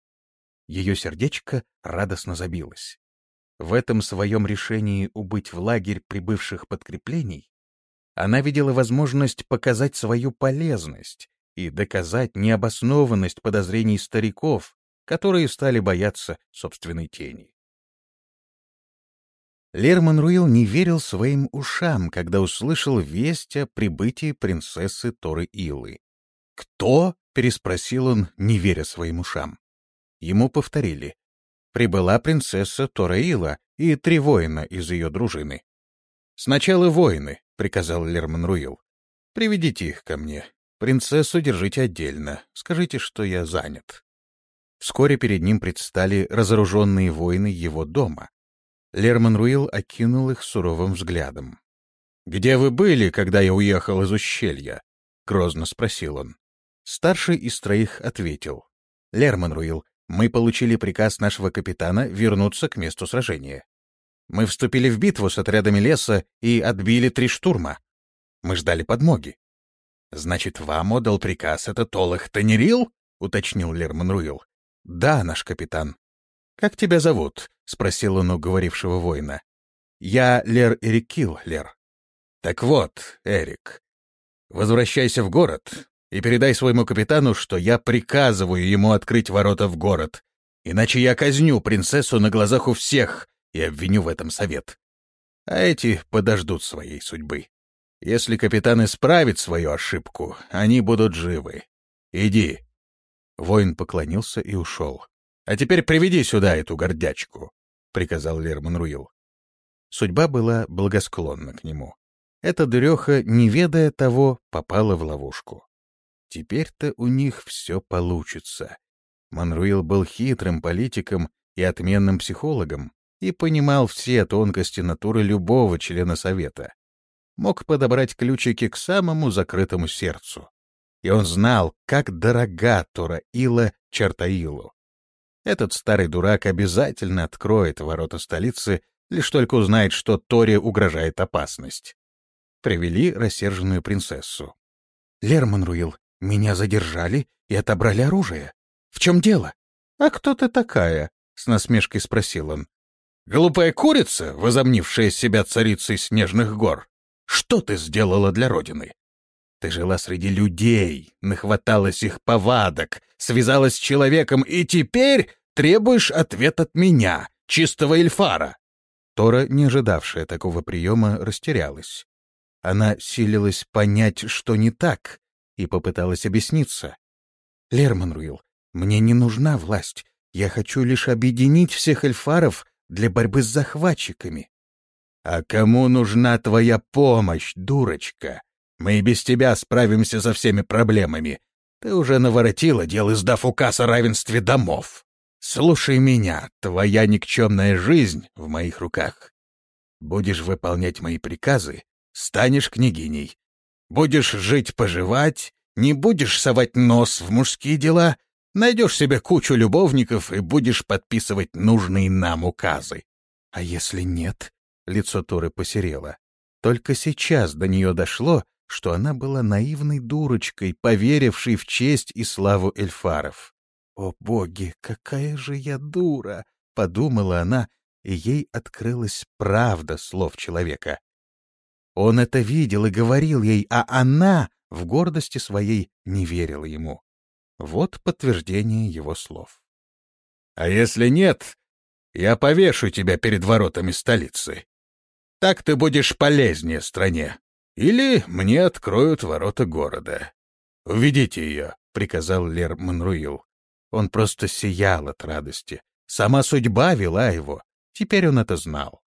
Ее сердечко радостно забилось. В этом своем решении убыть в лагерь прибывших подкреплений она видела возможность показать свою полезность и доказать необоснованность подозрений стариков, которые стали бояться собственной тени. Лер-Манруил не верил своим ушам, когда услышал весть о прибытии принцессы Торы-Илы. «Кто?» — переспросил он, не веря своим ушам. Ему повторили. Прибыла принцесса Тора-Ила и три воина из ее дружины. «Сначала воины», — приказал Лер-Манруил. «Приведите их ко мне. Принцессу держите отдельно. Скажите, что я занят». Вскоре перед ним предстали разоруженные воины его дома. Лер-Манруил окинул их суровым взглядом. «Где вы были, когда я уехал из ущелья?» — грозно спросил он. Старший из троих ответил. «Лер-Манруил, мы получили приказ нашего капитана вернуться к месту сражения. Мы вступили в битву с отрядами леса и отбили три штурма. Мы ждали подмоги». «Значит, вам отдал приказ этот Олах Танерил?» — уточнил Лер-Манруил. «Да, наш капитан». «Как тебя зовут?» — спросил он у говорившего воина. «Я Лер Эрикил, Лер». «Так вот, Эрик, возвращайся в город и передай своему капитану, что я приказываю ему открыть ворота в город, иначе я казню принцессу на глазах у всех и обвиню в этом совет. А эти подождут своей судьбы. Если капитан исправит свою ошибку, они будут живы. Иди». Воин поклонился и ушел. «А теперь приведи сюда эту гордячку», — приказал Лер-Манруил. Судьба была благосклонна к нему. Эта дуреха, не ведая того, попала в ловушку. Теперь-то у них все получится. Манруил был хитрым политиком и отменным психологом и понимал все тонкости натуры любого члена совета. Мог подобрать ключики к самому закрытому сердцу. И он знал, как дорога Тора-Ила Чартаилу. Этот старый дурак обязательно откроет ворота столицы, лишь только узнает, что Торе угрожает опасность. Привели рассерженную принцессу. «Лер-Манруил, меня задержали и отобрали оружие. В чем дело?» «А кто ты такая?» — с насмешкой спросил он. «Глупая курица, возомнившая себя царицей снежных гор. Что ты сделала для Родины? Ты жила среди людей, нахваталась их повадок, связалась с человеком и теперь требуешь ответ от меня, чистого эльфара». Тора, не ожидавшая такого приема, растерялась. Она силилась понять, что не так, и попыталась объясниться. «Лер-Манруил, мне не нужна власть. Я хочу лишь объединить всех эльфаров для борьбы с захватчиками». «А кому нужна твоя помощь, дурочка? Мы и без тебя справимся со всеми проблемами. Ты уже наворотила дел, издав указ о равенстве домов. Слушай меня, твоя никчемная жизнь в моих руках. Будешь выполнять мои приказы, станешь княгиней. Будешь жить-поживать, не будешь совать нос в мужские дела, найдешь себе кучу любовников и будешь подписывать нужные нам указы». «А если нет?» — лицо Торы посерело. Только сейчас до нее дошло, что она была наивной дурочкой, поверившей в честь и славу эльфаров. «О боги, какая же я дура!» — подумала она, и ей открылась правда слов человека. Он это видел и говорил ей, а она в гордости своей не верила ему. Вот подтверждение его слов. «А если нет, я повешу тебя перед воротами столицы. Так ты будешь полезнее стране. Или мне откроют ворота города. Уведите ее», — приказал Лер-Манруил. Он просто сиял от радости. Сама судьба вела его. Теперь он это знал.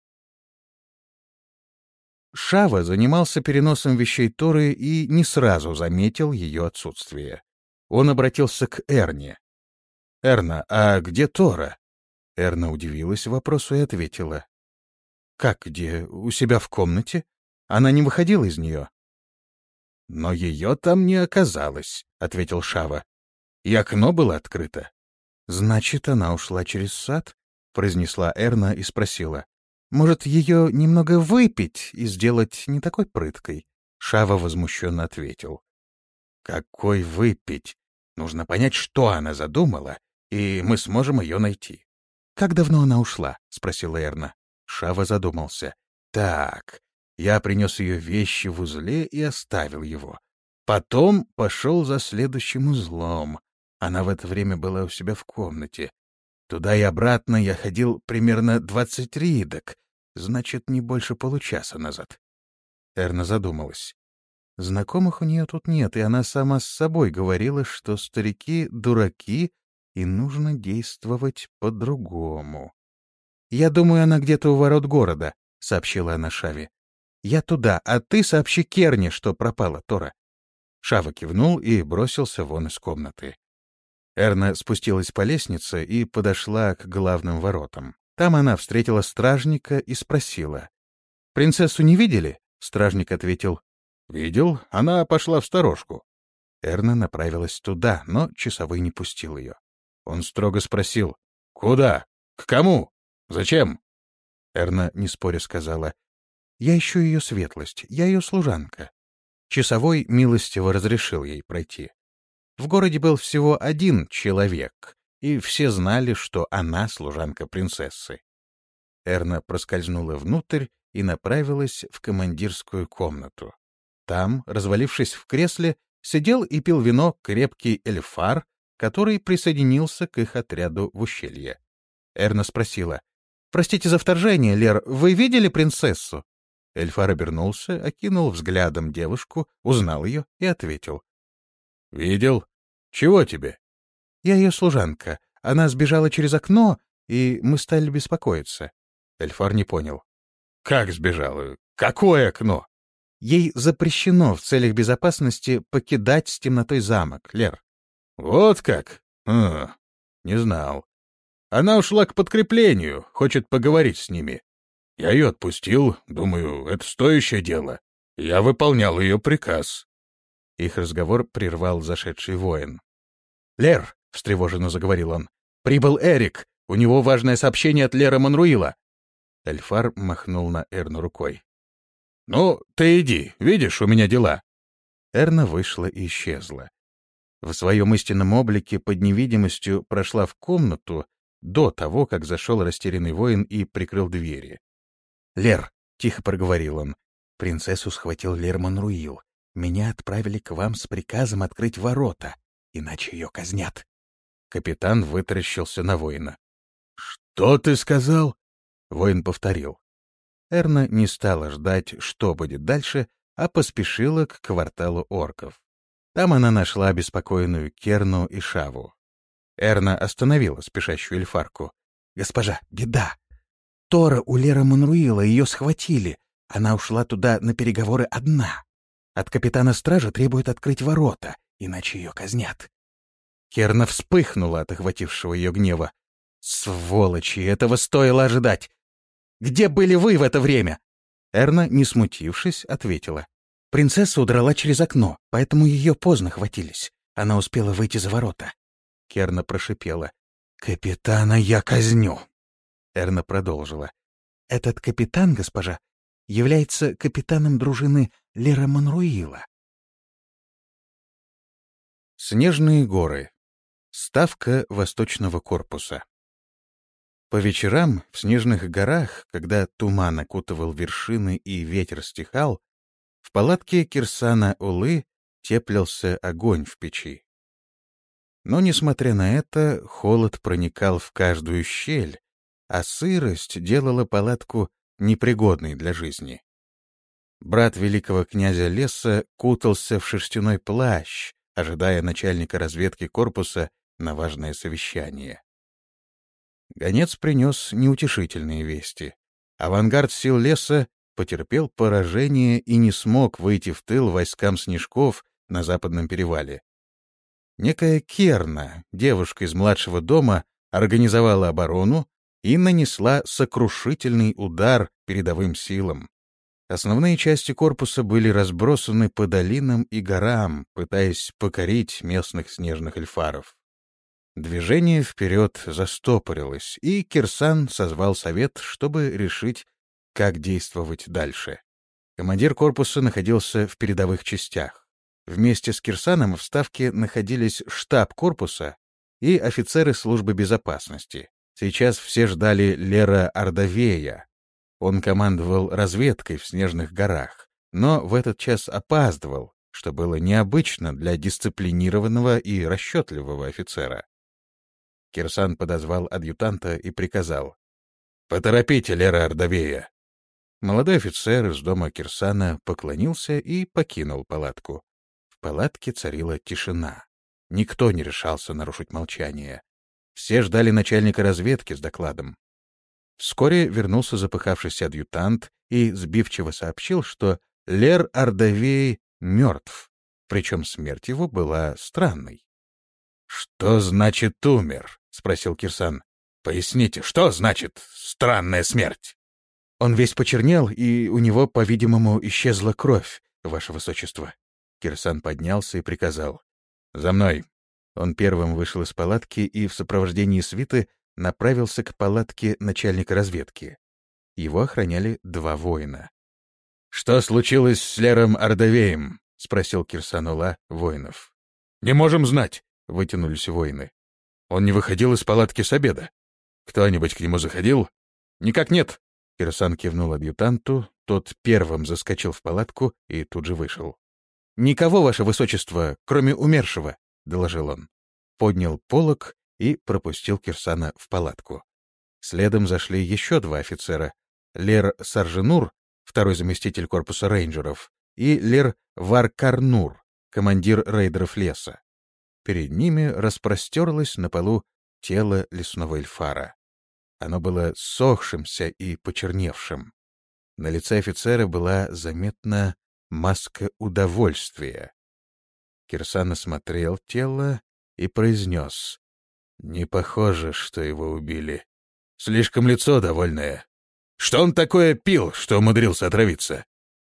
Шава занимался переносом вещей Торы и не сразу заметил ее отсутствие. Он обратился к Эрне. «Эрна, а где Тора?» Эрна удивилась вопросу и ответила. «Как где? У себя в комнате? Она не выходила из нее». «Но ее там не оказалось», — ответил Шава. «И окно было открыто». «Значит, она ушла через сад?» — произнесла Эрна и спросила. «Может, ее немного выпить и сделать не такой прыткой?» Шава возмущенно ответил. «Какой выпить? Нужно понять, что она задумала, и мы сможем ее найти». «Как давно она ушла?» — спросила Эрна. Шава задумался. «Так, я принес ее вещи в узле и оставил его. Потом пошел за следующим узлом. Она в это время была у себя в комнате. Туда и обратно я ходил примерно двадцать ридок. Значит, не больше получаса назад. Эрна задумалась. Знакомых у нее тут нет, и она сама с собой говорила, что старики — дураки, и нужно действовать по-другому. «Я думаю, она где-то у ворот города», — сообщила она Шаве. «Я туда, а ты сообщи Керне, что пропала Тора». Шава кивнул и бросился вон из комнаты. Эрна спустилась по лестнице и подошла к главным воротам. Там она встретила стражника и спросила. «Принцессу не видели?» Стражник ответил. «Видел, она пошла в сторожку». Эрна направилась туда, но часовой не пустил ее. Он строго спросил. «Куда? К кому? Зачем?» Эрна, не споря, сказала. «Я ищу ее светлость, я ее служанка». Часовой милостиво разрешил ей пройти. В городе был всего один человек, и все знали, что она служанка принцессы. Эрна проскользнула внутрь и направилась в командирскую комнату. Там, развалившись в кресле, сидел и пил вино крепкий эльфар, который присоединился к их отряду в ущелье. Эрна спросила. «Простите за вторжение, Лер, вы видели принцессу?» Эльфар обернулся, окинул взглядом девушку, узнал ее и ответил. «Видел. Чего тебе?» «Я ее служанка. Она сбежала через окно, и мы стали беспокоиться». Эльфар не понял. «Как сбежала? Какое окно?» «Ей запрещено в целях безопасности покидать с темнотой замок, Лер». «Вот как? А, не знал. Она ушла к подкреплению, хочет поговорить с ними. Я ее отпустил, думаю, это стоящее дело. Я выполнял ее приказ». Их разговор прервал зашедший воин. «Лер», — встревоженно заговорил он, — «прибыл Эрик. У него важное сообщение от Лера Монруила». Эльфар махнул на Эрну рукой. «Ну, ты иди, видишь, у меня дела». Эрна вышла и исчезла. В своем истинном облике под невидимостью прошла в комнату до того, как зашел растерянный воин и прикрыл двери. «Лер», — тихо проговорил он, — «принцессу схватил Лер Монруил. Меня отправили к вам с приказом открыть ворота, иначе ее казнят». Капитан вытаращился на воина. «Что ты сказал?» Воин повторил. Эрна не стала ждать, что будет дальше, а поспешила к кварталу орков. Там она нашла обеспокоенную Керну и Шаву. Эрна остановила спешащую эльфарку. «Госпожа, беда! Тора у Лера Монруила, ее схватили. Она ушла туда на переговоры одна. От капитана стражи требует открыть ворота, иначе ее казнят». Керна вспыхнула от охватившего ее гнева. «Сволочи, этого стоило ожидать! Где были вы в это время?» Эрна, не смутившись, ответила. «Принцесса удрала через окно, поэтому ее поздно хватились. Она успела выйти за ворота». Керна прошипела. «Капитана я казню!» Эрна продолжила. «Этот капитан, госпожа, является капитаном дружины Лера Монруила». Снежные горы. Ставка восточного корпуса. По вечерам в снежных горах, когда туман окутывал вершины и ветер стихал, в палатке Кирсана Улы теплился огонь в печи. Но, несмотря на это, холод проникал в каждую щель, а сырость делала палатку непригодной для жизни. Брат великого князя леса кутался в шерстяной плащ, ожидая начальника разведки корпуса на важное совещание. Гонец принес неутешительные вести. Авангард сил леса потерпел поражение и не смог выйти в тыл войскам Снежков на западном перевале. Некая Керна, девушка из младшего дома, организовала оборону и нанесла сокрушительный удар передовым силам. Основные части корпуса были разбросаны по долинам и горам, пытаясь покорить местных снежных эльфаров. Движение вперед застопорилось, и Кирсан созвал совет, чтобы решить, как действовать дальше. Командир корпуса находился в передовых частях. Вместе с Кирсаном в ставке находились штаб корпуса и офицеры службы безопасности. Сейчас все ждали Лера Ардавея. Он командовал разведкой в снежных горах, но в этот час опаздывал, что было необычно для дисциплинированного и расчетливого офицера. Кирсан подозвал адъютанта и приказал: «Поторопите Лера Ардавея. Молодой офицер из дома Кирсана поклонился и покинул палатку. В палатке царила тишина. Никто не решался нарушить молчание. Все ждали начальника разведки с докладом. Вскоре вернулся запыхавшийся адъютант и сбивчиво сообщил, что Лер Ардавей мертв, причем смерть его была странной. — Что значит умер? — спросил Кирсан. — Поясните, что значит странная смерть? — Он весь почернел, и у него, по-видимому, исчезла кровь, ваше высочество. Кирсан поднялся и приказал: «За мной!» Он первым вышел из палатки и в сопровождении свиты направился к палатке начальника разведки. Его охраняли два воина. «Что случилось с Лером Ардавеем?» — спросил Кирсан-Ула воинов. «Не можем знать», — вытянулись воины. «Он не выходил из палатки с обеда. Кто-нибудь к нему заходил?» «Никак нет». Кирсан кивнул адъютанту, тот первым заскочил в палатку и тут же вышел. «Никого, ваше высочество, кроме умершего», — доложил он. Поднял полог и пропустил Кирсана в палатку. Следом зашли еще два офицера — Лер Сарженур, второй заместитель корпуса рейнджеров, и Лер Варкарнур, командир рейдеров леса. Перед ними распростерлось на полу тело лесного эльфара. Оно было ссохшимся и почерневшим. На лице офицера была заметна маска удовольствия. Кирсан осмотрел тело и произнес: «Не похоже, что его убили. Слишком лицо довольное. Что он такое пил, что умудрился отравиться?»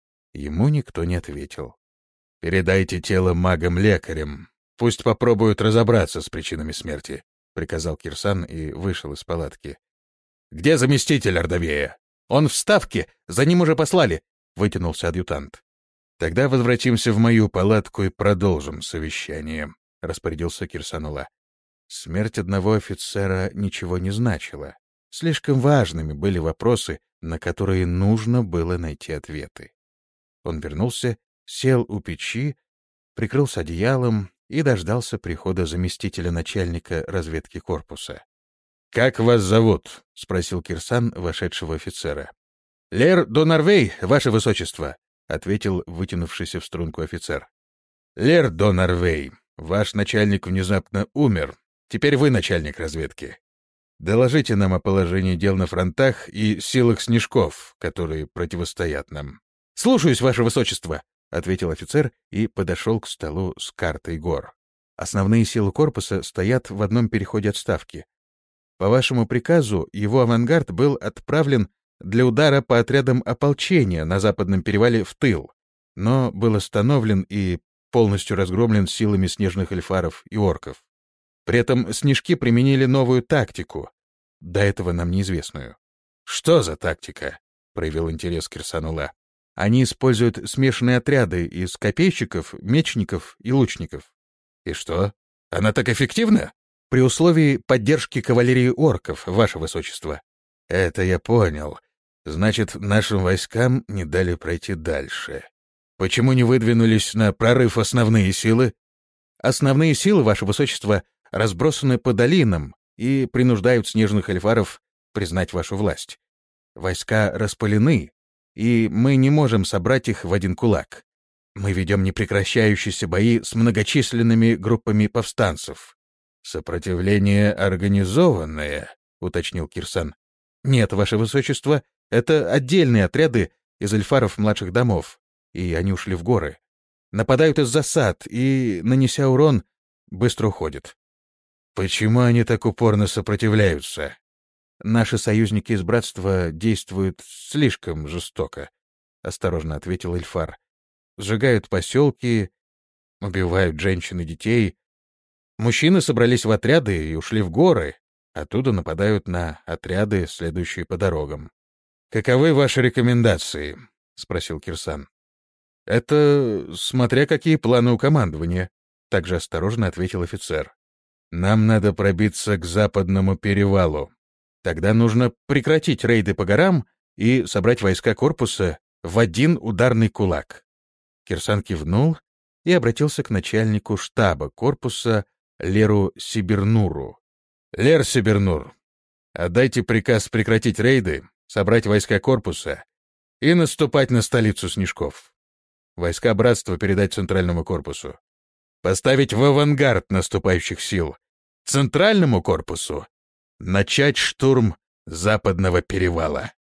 Ему никто не ответил. «Передайте тело магам-лекарям. Пусть попробуют разобраться с причинами смерти», — приказал Кирсан и вышел из палатки. «Где заместитель Ардавея?» «Он в ставке, за ним уже послали», — вытянулся адъютант. «Тогда возвратимся в мою палатку и продолжим совещание», — распорядился Кирсан-Ула. Смерть одного офицера ничего не значила. Слишком важными были вопросы, на которые нужно было найти ответы. Он вернулся, сел у печи, прикрылся одеялом и дождался прихода заместителя начальника разведки корпуса. «Как вас зовут?» — спросил Кирсан вошедшего офицера. «Лер Донарвей, ваше высочество», — ответил вытянувшийся в струнку офицер. «Лер Донарвей, ваш начальник внезапно умер. Теперь вы начальник разведки. Доложите нам о положении дел на фронтах и силах снежков, которые противостоят нам». «Слушаюсь, ваше высочество», — ответил офицер и подошел к столу с картой гор. «Основные силы корпуса стоят в одном переходе от ставки. По вашему приказу его авангард был отправлен для удара по отрядам ополчения на западном перевале в тыл, но был остановлен и полностью разгромлен силами снежных эльфаров и орков. При этом снежки применили новую тактику, до этого нам неизвестную». «Что за тактика?» — проявил интерес Кирсан-Ула. «Они используют смешанные отряды из копейщиков, мечников и лучников». «И что? Она так эффективна?» «При условии поддержки кавалерии орков, ваше высочество». «Это я понял. Значит, нашим войскам не дали пройти дальше. Почему не выдвинулись на прорыв основные силы?» «Основные силы, ваше высочество, разбросаны по долинам и принуждают снежных эльфаров признать вашу власть. Войска распылены, и мы не можем собрать их в один кулак. Мы ведем непрекращающиеся бои с многочисленными группами повстанцев». «Сопротивление организованное», — уточнил Кирсан. «Нет, ваше высочество, это отдельные отряды из эльфаров младших домов, и они ушли в горы. Нападают из засад и, нанеся урон, быстро уходят». «Почему они так упорно сопротивляются?» «Наши союзники из братства действуют слишком жестоко», — осторожно ответил эльфар. «Сжигают поселки, убивают женщин и детей. Мужчины собрались в отряды и ушли в горы, оттуда нападают на отряды, следующие по дорогам». «Каковы ваши рекомендации?» — спросил Кирсан. «Это смотря какие планы у командования», — также осторожно ответил офицер. «Нам надо пробиться к западному перевалу. Тогда нужно прекратить рейды по горам и собрать войска корпуса в один ударный кулак». Кирсан кивнул и обратился к начальнику штаба корпуса Леру Сибернуру. «Лер Сибернур, отдайте приказ прекратить рейды, собрать войска корпуса и наступать на столицу Снежков. Войска братства передать центральному корпусу. Поставить в авангард наступающих сил. Центральному корпусу начать штурм западного перевала.